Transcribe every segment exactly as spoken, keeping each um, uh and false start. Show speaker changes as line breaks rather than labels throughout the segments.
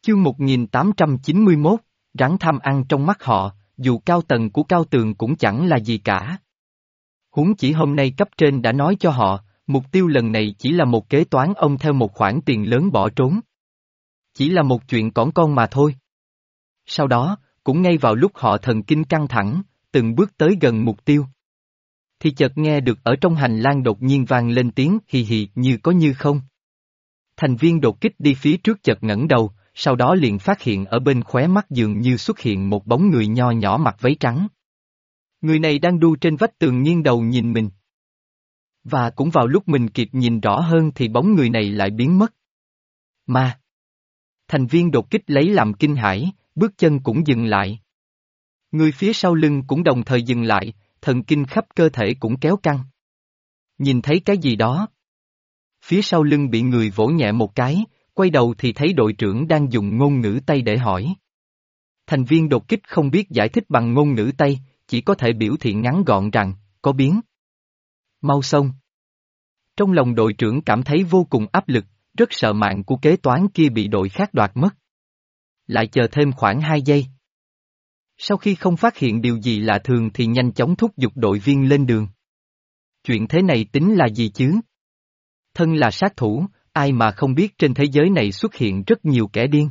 Chương một nghìn tám trăm chín mươi mốt, rắn tham ăn trong mắt họ, dù cao tầng của cao tường cũng chẳng là gì cả. Huống chỉ hôm nay cấp trên đã nói cho họ, mục tiêu lần này chỉ là một kế toán ông theo một khoản tiền lớn bỏ trốn. Chỉ là một chuyện cỏn con mà thôi. Sau đó, cũng ngay vào lúc họ thần kinh căng thẳng, từng bước tới gần mục tiêu. Thì chợt nghe được ở trong hành lang đột nhiên vang lên tiếng hì hì như có như không. Thành viên đột kích đi phía trước chợt ngẩng đầu, sau đó liền phát hiện ở bên khóe mắt dường như xuất hiện một bóng người nho nhỏ mặc váy trắng. Người này đang đu trên vách tường nghiêng đầu nhìn mình. Và cũng vào lúc mình kịp nhìn rõ hơn thì bóng người này lại biến mất. Ma! Thành viên đột kích lấy làm kinh hãi, bước chân cũng dừng lại. Người phía sau lưng cũng đồng thời dừng lại, thần kinh khắp cơ thể cũng kéo căng. Nhìn thấy cái gì đó? Phía sau lưng bị người vỗ nhẹ một cái, quay đầu thì thấy đội trưởng đang dùng ngôn ngữ Tây để hỏi. Thành viên đột kích không biết giải thích bằng ngôn ngữ Tây, chỉ có thể biểu thị ngắn gọn rằng, có biến. Mau xông. Trong lòng đội trưởng cảm thấy vô cùng áp lực, rất sợ mạng của kế toán kia bị đội khác đoạt mất. Lại chờ thêm khoảng hai giây. Sau khi không phát hiện điều gì lạ thường thì nhanh chóng thúc giục đội viên lên đường. Chuyện thế này tính là gì chứ? Thân là sát thủ, ai mà không biết trên thế giới này xuất hiện rất nhiều kẻ điên.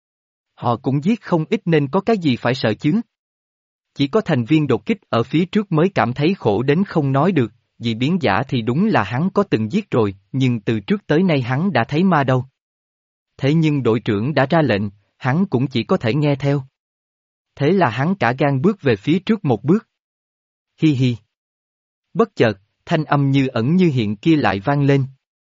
Họ cũng giết không ít nên có cái gì phải sợ chứ? Chỉ có thành viên đột kích ở phía trước mới cảm thấy khổ đến không nói được, vì biến giả thì đúng là hắn có từng giết rồi, nhưng từ trước tới nay hắn đã thấy ma đâu. Thế nhưng đội trưởng đã ra lệnh, hắn cũng chỉ có thể nghe theo. Thế là hắn cả gan bước về phía trước một bước. Hi hi. Bất chợt, thanh âm như ẩn như hiện kia lại vang lên.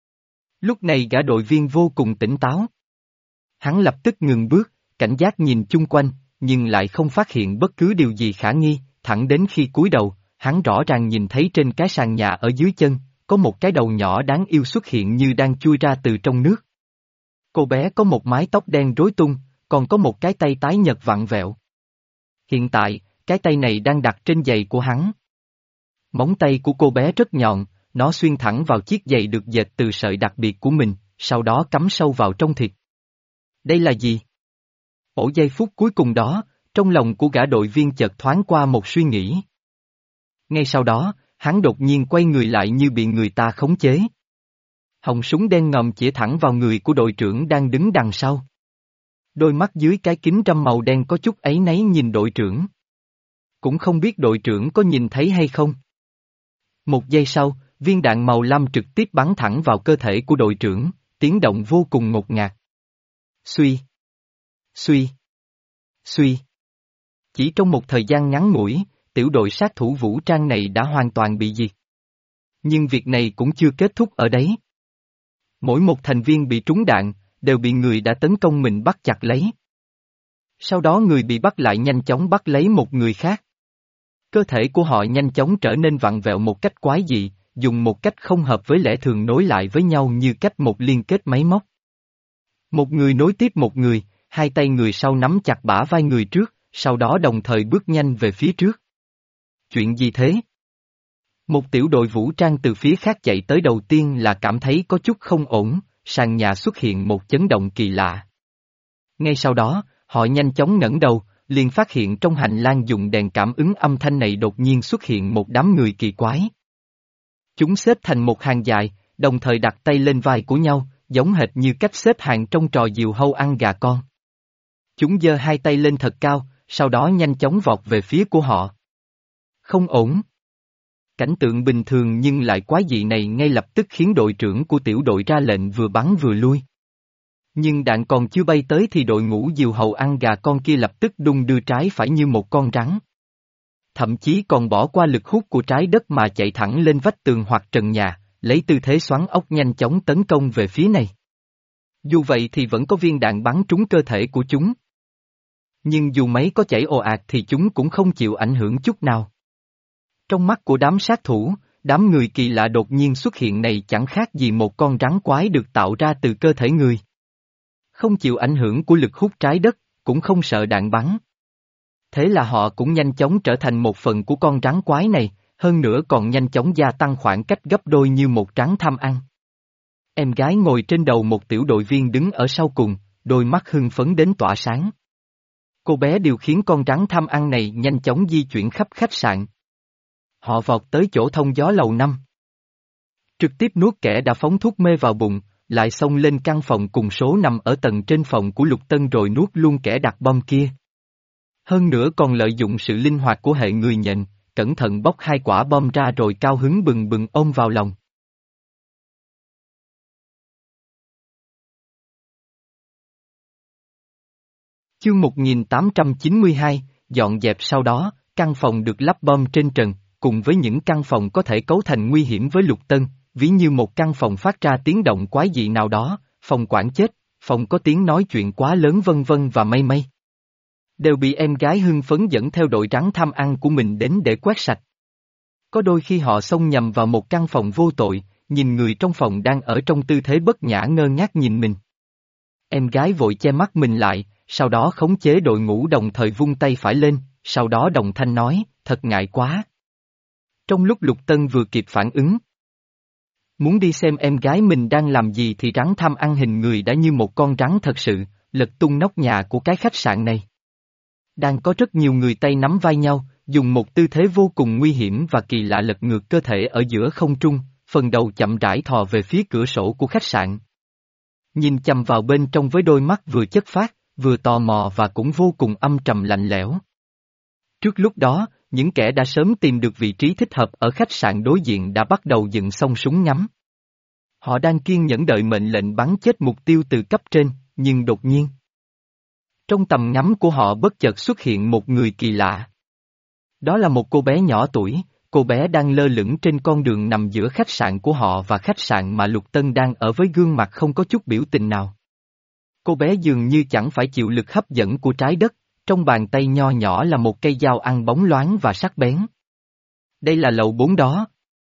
Lúc này gã đội viên vô cùng tỉnh táo. Hắn lập tức ngừng bước, cảnh giác nhìn chung quanh, nhưng lại không phát hiện bất cứ điều gì khả nghi, thẳng đến khi cúi đầu, hắn rõ ràng nhìn thấy trên cái sàn nhà ở dưới chân, có một cái đầu nhỏ đáng yêu xuất hiện như đang chui ra từ trong nước. Cô bé có một mái tóc đen rối tung, còn có một cái tay tái nhợt vặn vẹo. Hiện tại, cái tay này đang đặt trên giày của hắn. Móng tay của cô bé rất nhọn, nó xuyên thẳng vào chiếc giày được dệt từ sợi đặc biệt của mình, sau đó cắm sâu vào trong thịt. Đây là gì? Ở giây phút cuối cùng đó, trong lòng của gã đội viên chợt thoáng qua một suy nghĩ. Ngay sau đó, hắn đột nhiên quay người lại như bị người ta khống chế. Họng súng đen ngòm chĩa thẳng vào người của đội trưởng đang đứng đằng sau. Đôi mắt dưới cái kính râm màu đen có chút áy náy nhìn đội trưởng. Cũng không biết đội trưởng có nhìn thấy hay không. Một giây sau, viên đạn màu lam trực tiếp bắn thẳng vào cơ thể của đội trưởng, tiếng động vô cùng ngột ngạt. Suy. Suy. Suy. Chỉ trong một thời gian ngắn ngủi, tiểu đội sát thủ vũ trang này đã hoàn toàn bị diệt. Nhưng việc này cũng chưa kết thúc ở đấy. Mỗi một thành viên bị trúng đạn, đều bị người đã tấn công mình bắt chặt lấy. Sau đó người bị bắt lại nhanh chóng bắt lấy một người khác. Cơ thể của họ nhanh chóng trở nên vặn vẹo một cách quái dị, dùng một cách không hợp với lẽ thường nối lại với nhau như cách một liên kết máy móc. Một người nối tiếp một người, hai tay người sau nắm chặt bả vai người trước, sau đó đồng thời bước nhanh về phía trước. Chuyện gì thế? Một tiểu đội vũ trang từ phía khác chạy tới đầu tiên là cảm thấy có chút không ổn, sàn nhà xuất hiện một chấn động kỳ lạ. Ngay sau đó, họ nhanh chóng ngẩng đầu, liền phát hiện trong hành lang dùng đèn cảm ứng âm thanh này đột nhiên xuất hiện một đám người kỳ quái. Chúng xếp thành một hàng dài, đồng thời đặt tay lên vai của nhau, giống hệt như cách xếp hàng trong trò diều hâu ăn gà con. Chúng giơ hai tay lên thật cao, sau đó nhanh chóng vọt về phía của họ. Không ổn. Cảnh tượng bình thường nhưng lại quái dị này ngay lập tức khiến đội trưởng của tiểu đội ra lệnh vừa bắn vừa lui. Nhưng đạn còn chưa bay tới thì đội ngũ diều hầu ăn gà con kia lập tức đung đưa trái phải như một con rắn. Thậm chí còn bỏ qua lực hút của trái đất mà chạy thẳng lên vách tường hoặc trần nhà, lấy tư thế xoắn ốc nhanh chóng tấn công về phía này. Dù vậy thì vẫn có viên đạn bắn trúng cơ thể của chúng. Nhưng dù máy có chảy ồ ạt thì chúng cũng không chịu ảnh hưởng chút nào. Trong mắt của đám sát thủ, đám người kỳ lạ đột nhiên xuất hiện này chẳng khác gì một con rắn quái được tạo ra từ cơ thể người. Không chịu ảnh hưởng của lực hút trái đất, cũng không sợ đạn bắn. Thế là họ cũng nhanh chóng trở thành một phần của con rắn quái này, hơn nữa còn nhanh chóng gia tăng khoảng cách gấp đôi như một rắn tham ăn. Em gái ngồi trên đầu một tiểu đội viên đứng ở sau cùng, đôi mắt hưng phấn đến tỏa sáng. Cô bé điều khiến con rắn tham ăn này nhanh chóng di chuyển khắp khách sạn. Họ vọt tới chỗ thông gió lầu năm. Trực tiếp nuốt kẻ đã phóng thuốc mê vào bụng, lại xông lên căn phòng cùng số nằm ở tầng trên phòng của Lục Tân rồi nuốt luôn kẻ đặt bom kia. Hơn nữa còn lợi dụng sự linh hoạt của hệ người nhện, cẩn thận bóc hai quả bom ra rồi cao hứng bừng bừng ôm vào lòng. Chương một nghìn tám trăm chín mươi hai, dọn dẹp sau đó, căn phòng được lắp bom trên trần, cùng với những căn phòng có thể cấu thành nguy hiểm với Lục Tân, ví như một căn phòng phát ra tiếng động quái dị nào đó, phòng quản chết, phòng có tiếng nói chuyện quá lớn vân vân và mây mây. Đều bị em gái hưng phấn dẫn theo đội rắn tham ăn của mình đến để quét sạch. Có đôi khi họ xông nhầm vào một căn phòng vô tội, nhìn người trong phòng đang ở trong tư thế bất nhã ngơ ngác nhìn mình. Em gái vội che mắt mình lại, sau đó khống chế đội ngũ đồng thời vung tay phải lên, sau đó đồng thanh nói, thật ngại quá. Trong lúc Lục Tân vừa kịp phản ứng, muốn đi xem em gái mình đang làm gì thì rắn tham ăn hình người đã như một con rắn thật sự, lật tung nóc nhà của cái khách sạn này. Đang có rất nhiều người tay nắm vai nhau, dùng một tư thế vô cùng nguy hiểm và kỳ lạ lật ngược cơ thể ở giữa không trung, phần đầu chậm rãi thò về phía cửa sổ của khách sạn. Nhìn chằm vào bên trong với đôi mắt vừa chất phác, vừa tò mò và cũng vô cùng âm trầm lạnh lẽo. Trước lúc đó, những kẻ đã sớm tìm được vị trí thích hợp ở khách sạn đối diện đã bắt đầu dựng xong súng ngắm. Họ đang kiên nhẫn đợi mệnh lệnh bắn chết mục tiêu từ cấp trên, nhưng đột nhiên, trong tầm ngắm của họ bất chợt xuất hiện một người kỳ lạ. Đó là một cô bé nhỏ tuổi, cô bé đang lơ lửng trên con đường nằm giữa khách sạn của họ và khách sạn mà Lục Tân đang ở với gương mặt không có chút biểu tình nào. Cô bé dường như chẳng phải chịu lực hấp dẫn của trái đất, trong bàn tay nho nhỏ là một cây dao ăn bóng loáng và sắc bén. Đây là lầu bốn đó.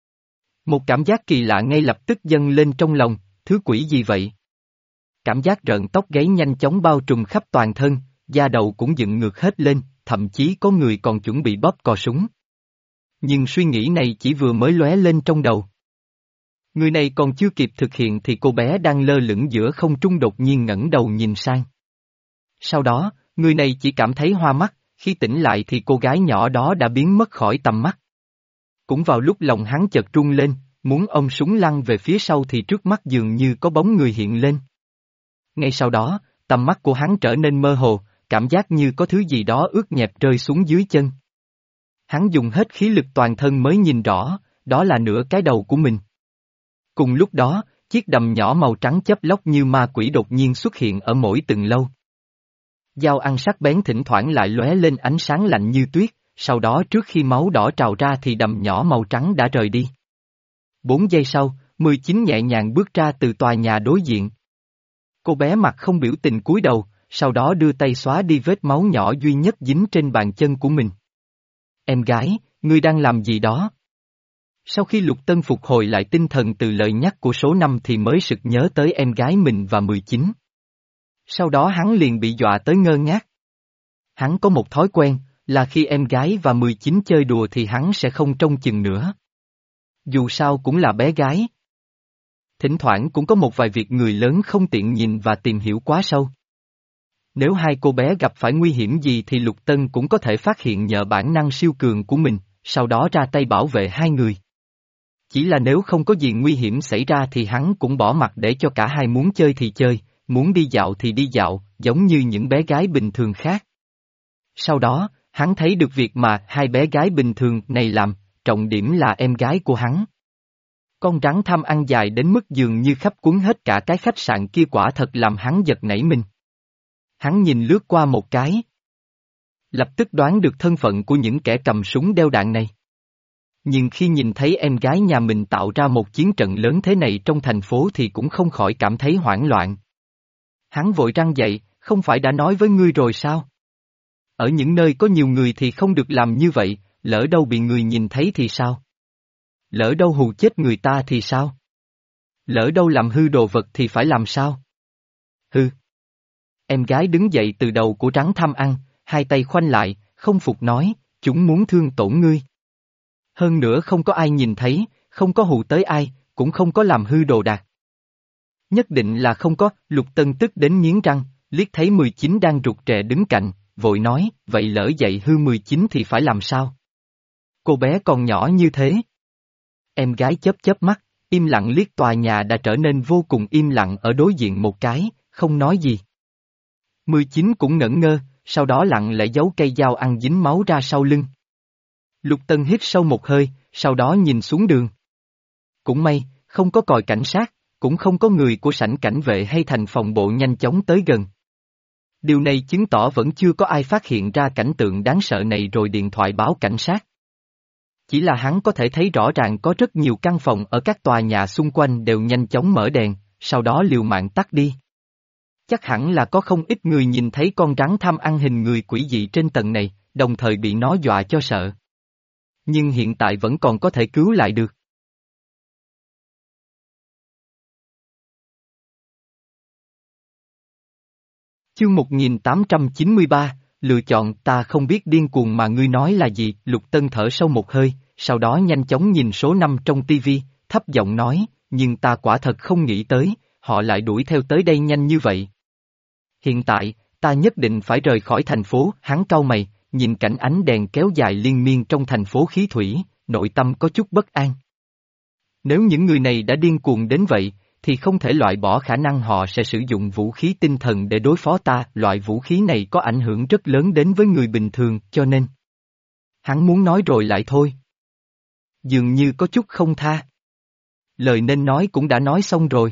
Một cảm giác kỳ lạ ngay lập tức dâng lên trong lòng, thứ quỷ gì vậy? Cảm giác rợn tóc gáy nhanh chóng bao trùm khắp toàn thân, da đầu cũng dựng ngược hết lên, thậm chí có người còn chuẩn bị bóp cò súng. Nhưng suy nghĩ này chỉ vừa mới lóe lên trong đầu. Người này còn chưa kịp thực hiện thì cô bé đang lơ lửng giữa không trung đột nhiên ngẩng đầu nhìn sang. Sau đó, người này chỉ cảm thấy hoa mắt, khi tỉnh lại thì cô gái nhỏ đó đã biến mất khỏi tầm mắt. Cũng vào lúc lòng hắn chợt rung lên, muốn ôm súng lăn về phía sau thì trước mắt dường như có bóng người hiện lên. Ngay sau đó, tầm mắt của hắn trở nên mơ hồ, cảm giác như có thứ gì đó ướt nhẹp rơi xuống dưới chân. Hắn dùng hết khí lực toàn thân mới nhìn rõ, đó là nửa cái đầu của mình. Cùng lúc đó, chiếc đầm nhỏ màu trắng chớp lóc như ma quỷ đột nhiên xuất hiện ở mỗi từng lâu. Dao ăn sắc bén thỉnh thoảng lại lóe lên ánh sáng lạnh như tuyết, sau đó trước khi máu đỏ trào ra thì đầm nhỏ màu trắng đã rời đi. Bốn giây sau, mười chín nhẹ nhàng bước ra từ tòa nhà đối diện. Cô bé mặt không biểu tình cúi đầu, sau đó đưa tay xóa đi vết máu nhỏ duy nhất dính trên bàn chân của mình. Em gái, ngươi đang làm gì đó? Sau khi Lục Tân phục hồi lại tinh thần từ lời nhắc của số năm thì mới sực nhớ tới em gái mình và mười chín. Sau đó hắn liền bị dọa tới ngơ ngác. Hắn có một thói quen, là khi em gái và mười chín chơi đùa thì hắn sẽ không trông chừng nữa. Dù sao cũng là bé gái. Thỉnh thoảng cũng có một vài việc người lớn không tiện nhìn và tìm hiểu quá sâu. Nếu hai cô bé gặp phải nguy hiểm gì thì Lục Tân cũng có thể phát hiện nhờ bản năng siêu cường của mình, sau đó ra tay bảo vệ hai người. Chỉ là nếu không có gì nguy hiểm xảy ra thì hắn cũng bỏ mặc để cho cả hai muốn chơi thì chơi, muốn đi dạo thì đi dạo, giống như những bé gái bình thường khác. Sau đó, hắn thấy được việc mà hai bé gái bình thường này làm, trọng điểm là em gái của hắn. Con rắn tham ăn dài đến mức dường như khắp cuốn hết cả cái khách sạn kia quả thật làm hắn giật nảy mình. Hắn nhìn lướt qua một cái. Lập tức đoán được thân phận của những kẻ cầm súng đeo đạn này. Nhưng khi nhìn thấy em gái nhà mình tạo ra một chiến trận lớn thế này trong thành phố thì cũng không khỏi cảm thấy hoảng loạn. Hắn vội răng dậy, không phải đã nói với ngươi rồi sao? Ở những nơi có nhiều người thì không được làm như vậy, lỡ đâu bị người nhìn thấy thì sao? Lỡ đâu hù chết người ta thì sao? Lỡ đâu làm hư đồ vật thì phải làm sao? Hư. Em gái đứng dậy từ đầu của rắn tham ăn, hai tay khoanh lại, không phục nói, chúng muốn thương tổn ngươi. Hơn nữa không có ai nhìn thấy, không có hù tới ai, cũng không có làm hư đồ đạc. Nhất định là không có, Lục Tân tức đến nghiến răng, liếc thấy mười chín đang rụt rè đứng cạnh, vội nói, vậy lỡ dạy hư mười chín thì phải làm sao? Cô bé còn nhỏ như thế. Em gái chớp chớp mắt, im lặng liếc tòa nhà đã trở nên vô cùng im lặng ở đối diện một cái, không nói gì. mười chín cũng ngẩn ngơ, sau đó lặng lẽ giấu cây dao ăn dính máu ra sau lưng. Lục Tân hít sâu một hơi, sau đó nhìn xuống đường. Cũng may, không có còi cảnh sát, cũng không có người của sảnh cảnh vệ hay thành phòng bộ nhanh chóng tới gần. Điều này chứng tỏ vẫn chưa có ai phát hiện ra cảnh tượng đáng sợ này rồi điện thoại báo cảnh sát. Chỉ là hắn có thể thấy rõ ràng có rất nhiều căn phòng ở các tòa nhà xung quanh đều nhanh chóng mở đèn, sau đó liều mạng tắt đi. Chắc hẳn là có không ít người nhìn thấy con rắn tham ăn hình người quỷ dị trên tầng này, đồng thời bị nó dọa cho sợ. Nhưng hiện tại vẫn còn có thể cứu lại được. Chương một nghìn tám trăm chín mươi ba, lựa chọn. Ta không biết điên cuồng mà ngươi nói là gì. Lục Tân thở sâu một hơi, sau đó nhanh chóng nhìn số năm trong tivi, thấp giọng nói, nhưng ta quả thật không nghĩ tới, họ lại đuổi theo tới đây nhanh như vậy. Hiện tại, ta nhất định phải rời khỏi thành phố. Hắn cau mày, nhìn cảnh ánh đèn kéo dài liên miên trong thành phố khí thủy, nội tâm có chút bất an. Nếu những người này đã điên cuồng đến vậy, thì không thể loại bỏ khả năng họ sẽ sử dụng vũ khí tinh thần để đối phó ta. Loại vũ khí này có ảnh hưởng rất lớn đến với người bình thường, cho nên hắn muốn nói rồi lại thôi. Dường như có chút không tha. Lời nên nói cũng đã nói xong rồi.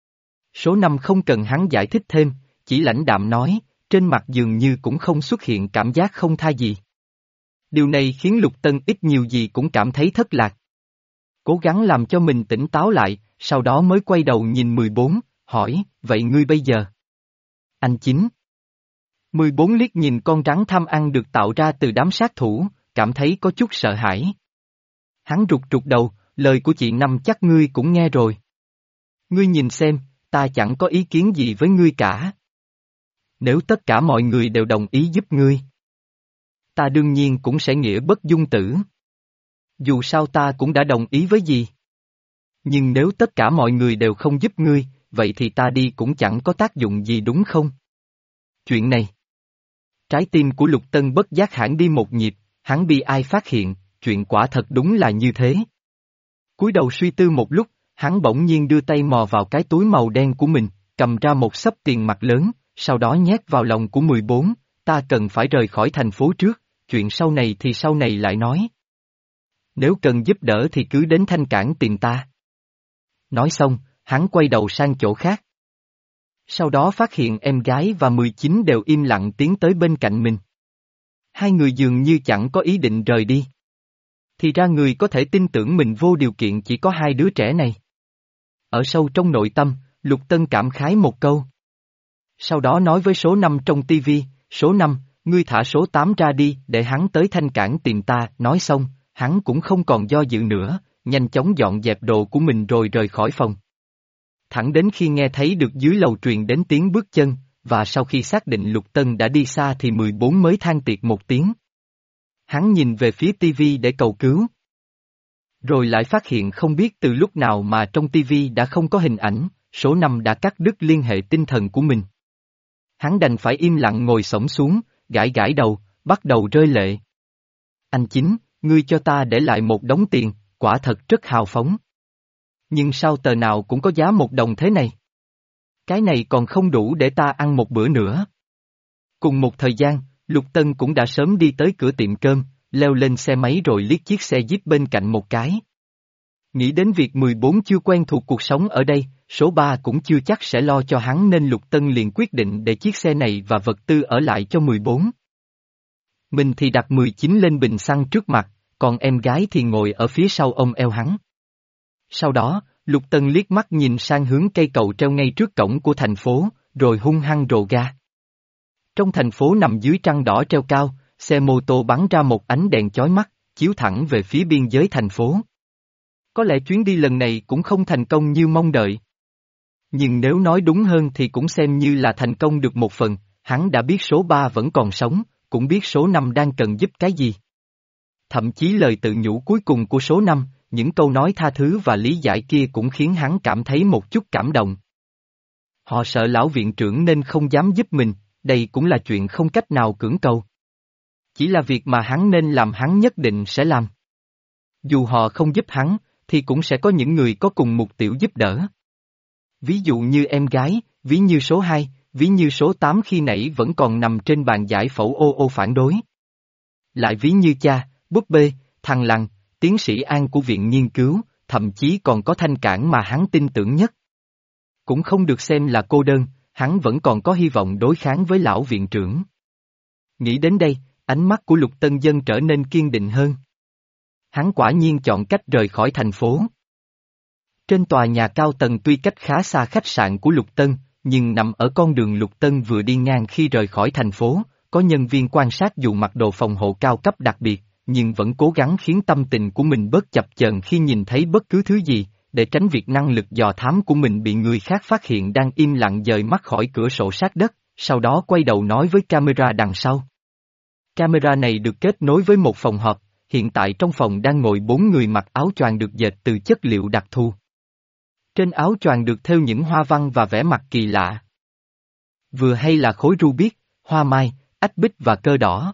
Số năm không cần hắn giải thích thêm, chỉ lãnh đạm nói, trên mặt dường như cũng không xuất hiện cảm giác không tha gì. Điều này khiến Lục Tân ít nhiều gì cũng cảm thấy thất lạc. Cố gắng làm cho mình tỉnh táo lại, sau đó mới quay đầu nhìn mười bốn, hỏi, vậy ngươi bây giờ? Anh Chính. mười bốn liếc nhìn con rắn tham ăn được tạo ra từ đám sát thủ, cảm thấy có chút sợ hãi. Hắn rụt rụt đầu, lời của chị Năm chắc ngươi cũng nghe rồi. Ngươi nhìn xem, ta chẳng có ý kiến gì với ngươi cả. Nếu tất cả mọi người đều đồng ý giúp ngươi, ta đương nhiên cũng sẽ nghĩa bất dung tử. Dù sao ta cũng đã đồng ý với gì. Nhưng nếu tất cả mọi người đều không giúp ngươi, vậy thì ta đi cũng chẳng có tác dụng gì đúng không? Chuyện này. Trái tim của Lục Tân bất giác hãn đi một nhịp, hắn bi ai phát hiện, chuyện quả thật đúng là như thế. Cúi đầu suy tư một lúc, hắn bỗng nhiên đưa tay mò vào cái túi màu đen của mình, cầm ra một xấp tiền mặt lớn, sau đó nhét vào lòng của mười bốn, ta cần phải rời khỏi thành phố trước, chuyện sau này thì sau này lại nói. Nếu cần giúp đỡ thì cứ đến Thanh Cảng tìm ta. Nói xong, hắn quay đầu sang chỗ khác. Sau đó phát hiện em gái và mười chín đều im lặng tiến tới bên cạnh mình. Hai người dường như chẳng có ý định rời đi. Thì ra người có thể tin tưởng mình vô điều kiện chỉ có hai đứa trẻ này. Ở sâu trong nội tâm, Lục Tân cảm khái một câu. Sau đó nói với số năm trong tivi, số năm, ngươi thả số tám ra đi để hắn tới Thanh Cảng tìm ta. Nói xong, hắn cũng không còn do dự nữa, nhanh chóng dọn dẹp đồ của mình rồi rời khỏi phòng. Thẳng đến khi nghe thấy được dưới lầu truyền đến tiếng bước chân, và sau khi xác định Lục Tân đã đi xa thì mười bốn mới than tiệt một tiếng. Hắn nhìn về phía tivi để cầu cứu. Rồi lại phát hiện không biết từ lúc nào mà trong tivi đã không có hình ảnh, số năm đã cắt đứt liên hệ tinh thần của mình. Hắn đành phải im lặng ngồi xổm xuống, gãi gãi đầu, bắt đầu rơi lệ. Anh Chính, ngươi cho ta để lại một đống tiền, quả thật rất hào phóng. Nhưng sao tờ nào cũng có giá một đồng thế này? Cái này còn không đủ để ta ăn một bữa nữa. Cùng một thời gian, Lục Tân cũng đã sớm đi tới cửa tiệm cơm, leo lên xe máy rồi liếc chiếc xe Jeep bên cạnh một cái. Nghĩ đến việc mười bốn chưa quen thuộc cuộc sống ở đây, số ba cũng chưa chắc sẽ lo cho hắn nên Lục Tân liền quyết định để chiếc xe này và vật tư ở lại cho mười bốn. Mình thì đặt mười chín lên bình xăng trước mặt, còn em gái thì ngồi ở phía sau ôm eo hắn. Sau đó, Lục Tân liếc mắt nhìn sang hướng cây cầu treo ngay trước cổng của thành phố, rồi hung hăng rồ ga. Trong thành phố nằm dưới trăng đỏ treo cao, xe mô tô bắn ra một ánh đèn chói mắt, chiếu thẳng về phía biên giới thành phố. Có lẽ chuyến đi lần này cũng không thành công như mong đợi. Nhưng nếu nói đúng hơn thì cũng xem như là thành công được một phần, hắn đã biết số ba vẫn còn sống, cũng biết số năm đang cần giúp cái gì. Thậm chí lời tự nhủ cuối cùng của số năm, những câu nói tha thứ và lý giải kia cũng khiến hắn cảm thấy một chút cảm động. Họ sợ lão viện trưởng nên không dám giúp mình, đây cũng là chuyện không cách nào cưỡng cầu. Chỉ là việc mà hắn nên làm hắn nhất định sẽ làm. Dù họ không giúp hắn, thì cũng sẽ có những người có cùng mục tiêu giúp đỡ. Ví dụ như em gái, ví như số hai, ví như số tám khi nãy vẫn còn nằm trên bàn giải phẫu ô ô phản đối. Lại ví như cha, búp bê, thằng Lằn, tiến sĩ An của viện nghiên cứu, thậm chí còn có Thanh Cảng mà hắn tin tưởng nhất. Cũng không được xem là cô đơn, hắn vẫn còn có hy vọng đối kháng với lão viện trưởng. Nghĩ đến đây, ánh mắt của Lục Tân Dân trở nên kiên định hơn. Hắn quả nhiên chọn cách rời khỏi thành phố. Trên tòa nhà cao tầng tuy cách khá xa khách sạn của Lục Tân, nhưng nằm ở con đường Lục Tân vừa đi ngang khi rời khỏi thành phố, có nhân viên quan sát dù mặc đồ phòng hộ cao cấp đặc biệt, nhưng vẫn cố gắng khiến tâm tình của mình bớt chập chờn khi nhìn thấy bất cứ thứ gì, để tránh việc năng lực dò thám của mình bị người khác phát hiện đang im lặng dời mắt khỏi cửa sổ sát đất, sau đó quay đầu nói với camera đằng sau. Camera này được kết nối với một phòng họp, hiện tại trong phòng đang ngồi bốn người mặc áo choàng được dệt từ chất liệu đặc thù. Trên áo choàng được thêu những hoa văn và vẽ mặt kỳ lạ. Vừa hay là khối rubic, hoa mai, ách bích và cơ đỏ.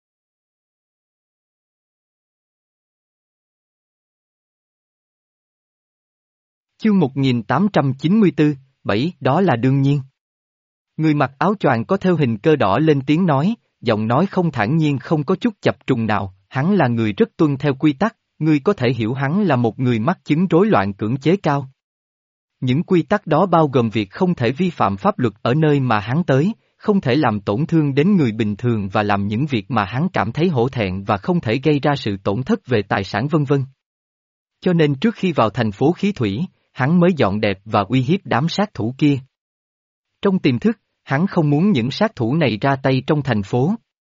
Chương một nghìn tám trăm chín mươi tư, bảy, đó là đương nhiên. Người mặc áo choàng có thêu hình cơ đỏ lên tiếng nói, giọng nói không thản nhiên không có chút chập trùng nào, hắn là người rất tuân theo quy tắc, ngươi có thể hiểu hắn là một người mắc chứng rối loạn cưỡng chế cao. Những quy tắc đó bao gồm việc không thể vi phạm pháp luật ở nơi mà hắn tới, không thể làm tổn thương đến người bình thường và làm những việc mà hắn cảm thấy hổ thẹn và không thể gây ra sự tổn thất về tài sản vân vân. Cho nên trước khi vào thành phố khí thủy, hắn mới dọn đẹp và uy hiếp đám sát thủ kia. Trong tiềm thức, hắn không muốn những sát thủ này ra tay trong thành phố,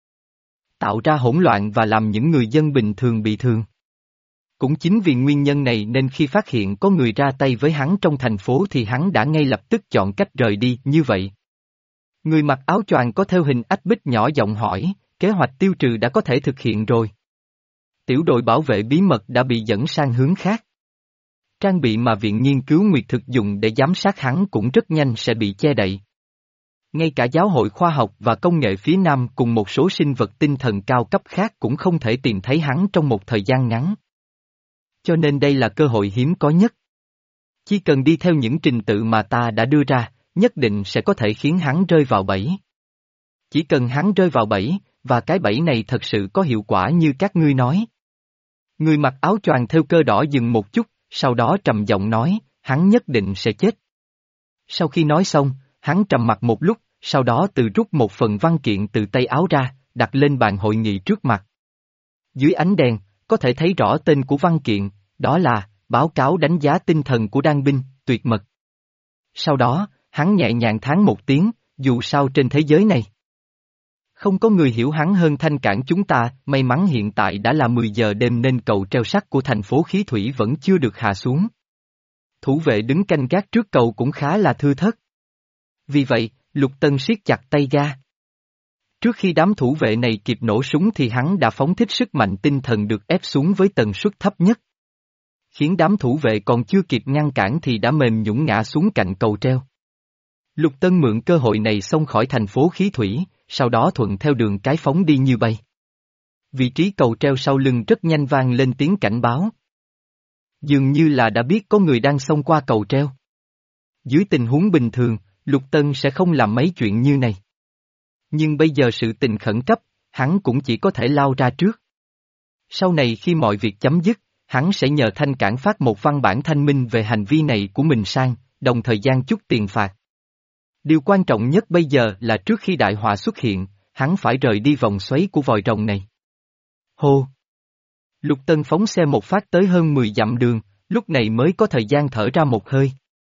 tạo ra hỗn loạn và làm những người dân bình thường bị thương. Cũng chính vì nguyên nhân này nên khi phát hiện có người ra tay với hắn trong thành phố thì hắn đã ngay lập tức chọn cách rời đi như vậy. Người mặc áo choàng có thêu hình ách bích nhỏ giọng hỏi, kế hoạch tiêu trừ đã có thể thực hiện rồi. Tiểu đội bảo vệ bí mật đã bị dẫn sang hướng khác. Trang bị mà Viện Nghiên cứu Nguyệt thực dùng để giám sát hắn cũng rất nhanh sẽ bị che đậy. Ngay cả Giáo hội Khoa học và Công nghệ phía Nam cùng một số sinh vật tinh thần cao cấp khác cũng không thể tìm thấy hắn trong một thời gian ngắn. Cho nên đây là cơ hội hiếm có nhất. Chỉ cần đi theo những trình tự mà ta đã đưa ra, nhất định sẽ có thể khiến hắn rơi vào bẫy. Chỉ cần hắn rơi vào bẫy, và cái bẫy này thật sự có hiệu quả như các ngươi nói. Người mặc áo choàng thêu cơ đỏ dừng một chút, sau đó trầm giọng nói, hắn nhất định sẽ chết. Sau khi nói xong, hắn trầm mặc một lúc, sau đó từ rút một phần văn kiện từ tay áo ra, đặt lên bàn hội nghị trước mặt. Dưới ánh đèn, có thể thấy rõ tên của văn kiện, đó là, báo cáo đánh giá tinh thần của đan binh, tuyệt mật. Sau đó, hắn nhẹ nhàng thán một tiếng, dù sao trên thế giới này. Không có người hiểu hắn hơn Thanh Cảng chúng ta, may mắn hiện tại đã là mười giờ đêm nên cầu treo sắt của thành phố khí thủy vẫn chưa được hạ xuống. Thủ vệ đứng canh gác trước cầu cũng khá là thưa thớt. Vì vậy, Lục Tân siết chặt tay ga. Trước khi đám thủ vệ này kịp nổ súng thì hắn đã phóng thích sức mạnh tinh thần được ép xuống với tần suất thấp nhất. Khiến đám thủ vệ còn chưa kịp ngăn cản thì đã mềm nhũn ngã xuống cạnh cầu treo. Lục Tân mượn cơ hội này xông khỏi thành phố khí thủy, sau đó thuận theo đường cái phóng đi như bay. Vị trí cầu treo sau lưng rất nhanh vang lên tiếng cảnh báo. Dường như là đã biết có người đang xông qua cầu treo. Dưới tình huống bình thường, Lục Tân sẽ không làm mấy chuyện như này. Nhưng bây giờ sự tình khẩn cấp, hắn cũng chỉ có thể lao ra trước. Sau này khi mọi việc chấm dứt, hắn sẽ nhờ Thanh Cảng phát một văn bản thanh minh về hành vi này của mình sang, đồng thời gian chút tiền phạt. Điều quan trọng nhất bây giờ là trước khi đại họa xuất hiện, hắn phải rời đi vòng xoáy của vòi rồng này. Hô! Lục Tân phóng xe một phát tới hơn mười dặm đường, lúc này mới có thời gian thở ra một hơi.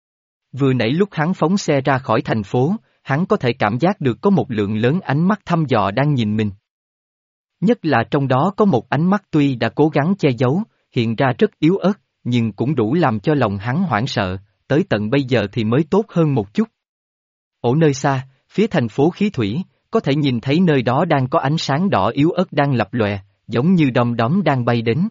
Vừa nãy lúc hắn phóng xe ra khỏi thành phố, hắn có thể cảm giác được có một lượng lớn ánh mắt thăm dò đang nhìn mình. Nhất là trong đó có một ánh mắt tuy đã cố gắng che giấu, hiện ra rất yếu ớt, nhưng cũng đủ làm cho lòng hắn hoảng sợ, tới tận bây giờ thì mới tốt hơn một chút. Ở nơi xa, phía thành phố khí thủy, có thể nhìn thấy nơi đó đang có ánh sáng đỏ yếu ớt đang lập lòe, giống như đom đóm đang bay đến.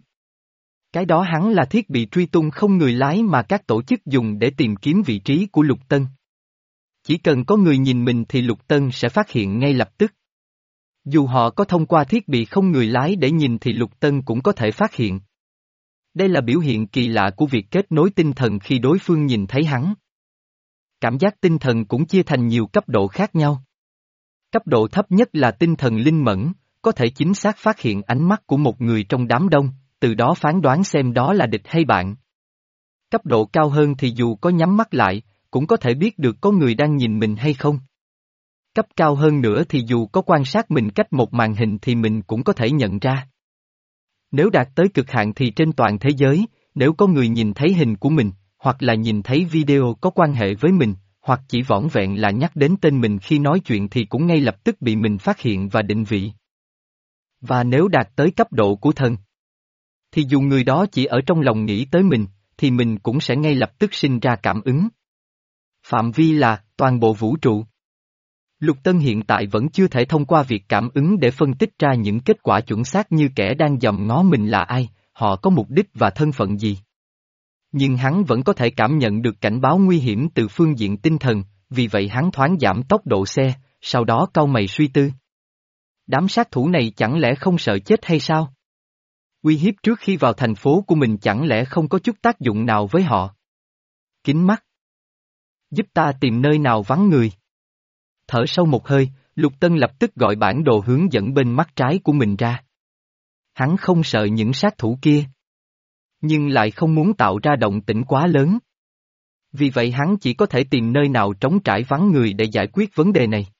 Cái đó hắn là thiết bị truy tung không người lái mà các tổ chức dùng để tìm kiếm vị trí của Lục Tân. Chỉ cần có người nhìn mình thì Lục Tân sẽ phát hiện ngay lập tức. Dù họ có thông qua thiết bị không người lái để nhìn thì Lục Tân cũng có thể phát hiện. Đây là biểu hiện kỳ lạ của việc kết nối tinh thần khi đối phương nhìn thấy hắn. Cảm giác tinh thần cũng chia thành nhiều cấp độ khác nhau. Cấp độ thấp nhất là tinh thần linh mẫn, có thể chính xác phát hiện ánh mắt của một người trong đám đông, từ đó phán đoán xem đó là địch hay bạn. Cấp độ cao hơn thì dù có nhắm mắt lại, cũng có thể biết được có người đang nhìn mình hay không. Cấp cao hơn nữa thì dù có quan sát mình cách một màn hình thì mình cũng có thể nhận ra. Nếu đạt tới cực hạn thì trên toàn thế giới, nếu có người nhìn thấy hình của mình, hoặc là nhìn thấy video có quan hệ với mình, hoặc chỉ vỏn vẹn là nhắc đến tên mình khi nói chuyện thì cũng ngay lập tức bị mình phát hiện và định vị. Và nếu đạt tới cấp độ của thần, thì dù người đó chỉ ở trong lòng nghĩ tới mình, thì mình cũng sẽ ngay lập tức sinh ra cảm ứng. Phạm vi là toàn bộ vũ trụ. Lục Tân hiện tại vẫn chưa thể thông qua việc cảm ứng để phân tích ra những kết quả chuẩn xác như kẻ đang dòm ngó mình là ai, họ có mục đích và thân phận gì. Nhưng hắn vẫn có thể cảm nhận được cảnh báo nguy hiểm từ phương diện tinh thần, vì vậy hắn thoáng giảm tốc độ xe, sau đó cau mày suy tư. Đám sát thủ này chẳng lẽ không sợ chết hay sao? Uy hiếp trước khi vào thành phố của mình chẳng lẽ không có chút tác dụng nào với họ? Kính mắt. Giúp ta tìm nơi nào vắng người. Thở sâu một hơi, Lục Tân lập tức gọi bản đồ hướng dẫn bên mắt trái của mình ra. Hắn không sợ những sát thủ kia, nhưng lại không muốn tạo ra động tĩnh quá lớn. Vì vậy hắn chỉ có thể tìm nơi nào trống trải vắng người để giải quyết vấn đề này.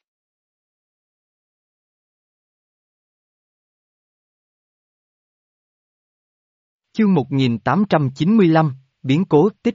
Chương một nghìn tám trăm chín mươi lăm, biến cố tích.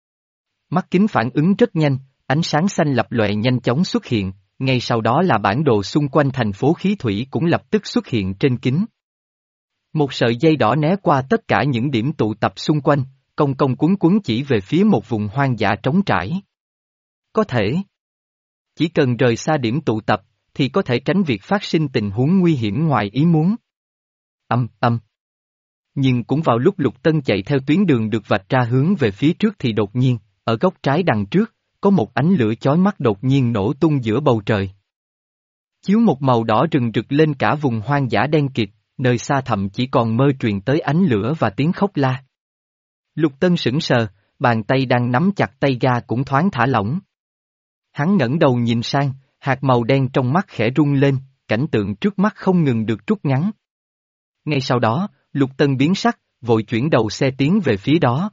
Mắt kính phản ứng rất nhanh, ánh sáng xanh lập lòe nhanh chóng xuất hiện, ngay sau đó là bản đồ xung quanh thành phố khí thủy cũng lập tức xuất hiện trên kính. Một sợi dây đỏ né qua tất cả những điểm tụ tập xung quanh, cong cong quấn quấn chỉ về phía một vùng hoang dã trống trải. Có thể, chỉ cần rời xa điểm tụ tập, thì có thể tránh việc phát sinh tình huống nguy hiểm ngoài ý muốn. Âm, âm. Nhưng cũng vào lúc Lục Tân chạy theo tuyến đường được vạch ra hướng về phía trước thì đột nhiên, ở góc trái đằng trước, có một ánh lửa chói mắt đột nhiên nổ tung giữa bầu trời. Chiếu một màu đỏ rừng rực lên cả vùng hoang dã đen kịt, nơi xa thậm chỉ còn mơ truyền tới ánh lửa và tiếng khóc la. Lục Tân sững sờ, bàn tay đang nắm chặt tay ga cũng thoáng thả lỏng. Hắn ngẩng đầu nhìn sang, hạt màu đen trong mắt khẽ rung lên, cảnh tượng trước mắt không ngừng được rút ngắn. Ngay sau đó, Lục Tân biến sắc, vội chuyển đầu xe tiến về phía đó.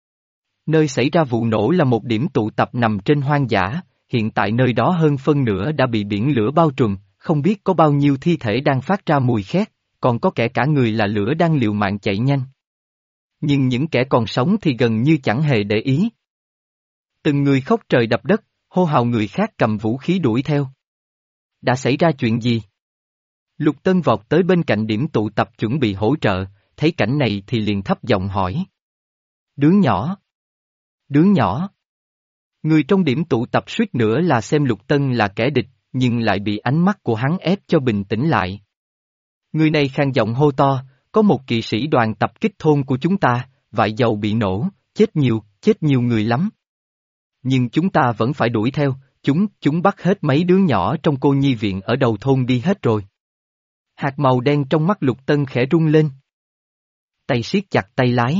Nơi xảy ra vụ nổ là một điểm tụ tập nằm trên hoang dã, hiện tại nơi đó hơn phân nửa đã bị biển lửa bao trùm, không biết có bao nhiêu thi thể đang phát ra mùi khét, còn có kẻ cả người là lửa đang liều mạng chạy nhanh. Nhưng những kẻ còn sống thì gần như chẳng hề để ý. Từng người khóc trời đập đất, hô hào người khác cầm vũ khí đuổi theo. Đã xảy ra chuyện gì? Lục Tân vọt tới bên cạnh điểm tụ tập chuẩn bị hỗ trợ, thấy cảnh này thì liền thấp giọng hỏi. Đứa nhỏ. Đứa nhỏ. Người trong điểm tụ tập suýt nữa là xem Lục Tân là kẻ địch, nhưng lại bị ánh mắt của hắn ép cho bình tĩnh lại. Người này khàn giọng hô to, có một kỵ sĩ đoàn tập kích thôn của chúng ta, vại dầu bị nổ, chết nhiều, chết nhiều người lắm. Nhưng chúng ta vẫn phải đuổi theo, chúng, chúng bắt hết mấy đứa nhỏ trong cô nhi viện ở đầu thôn đi hết rồi. Hạt màu đen trong mắt Lục Tân khẽ rung lên. Tay siết chặt tay lái.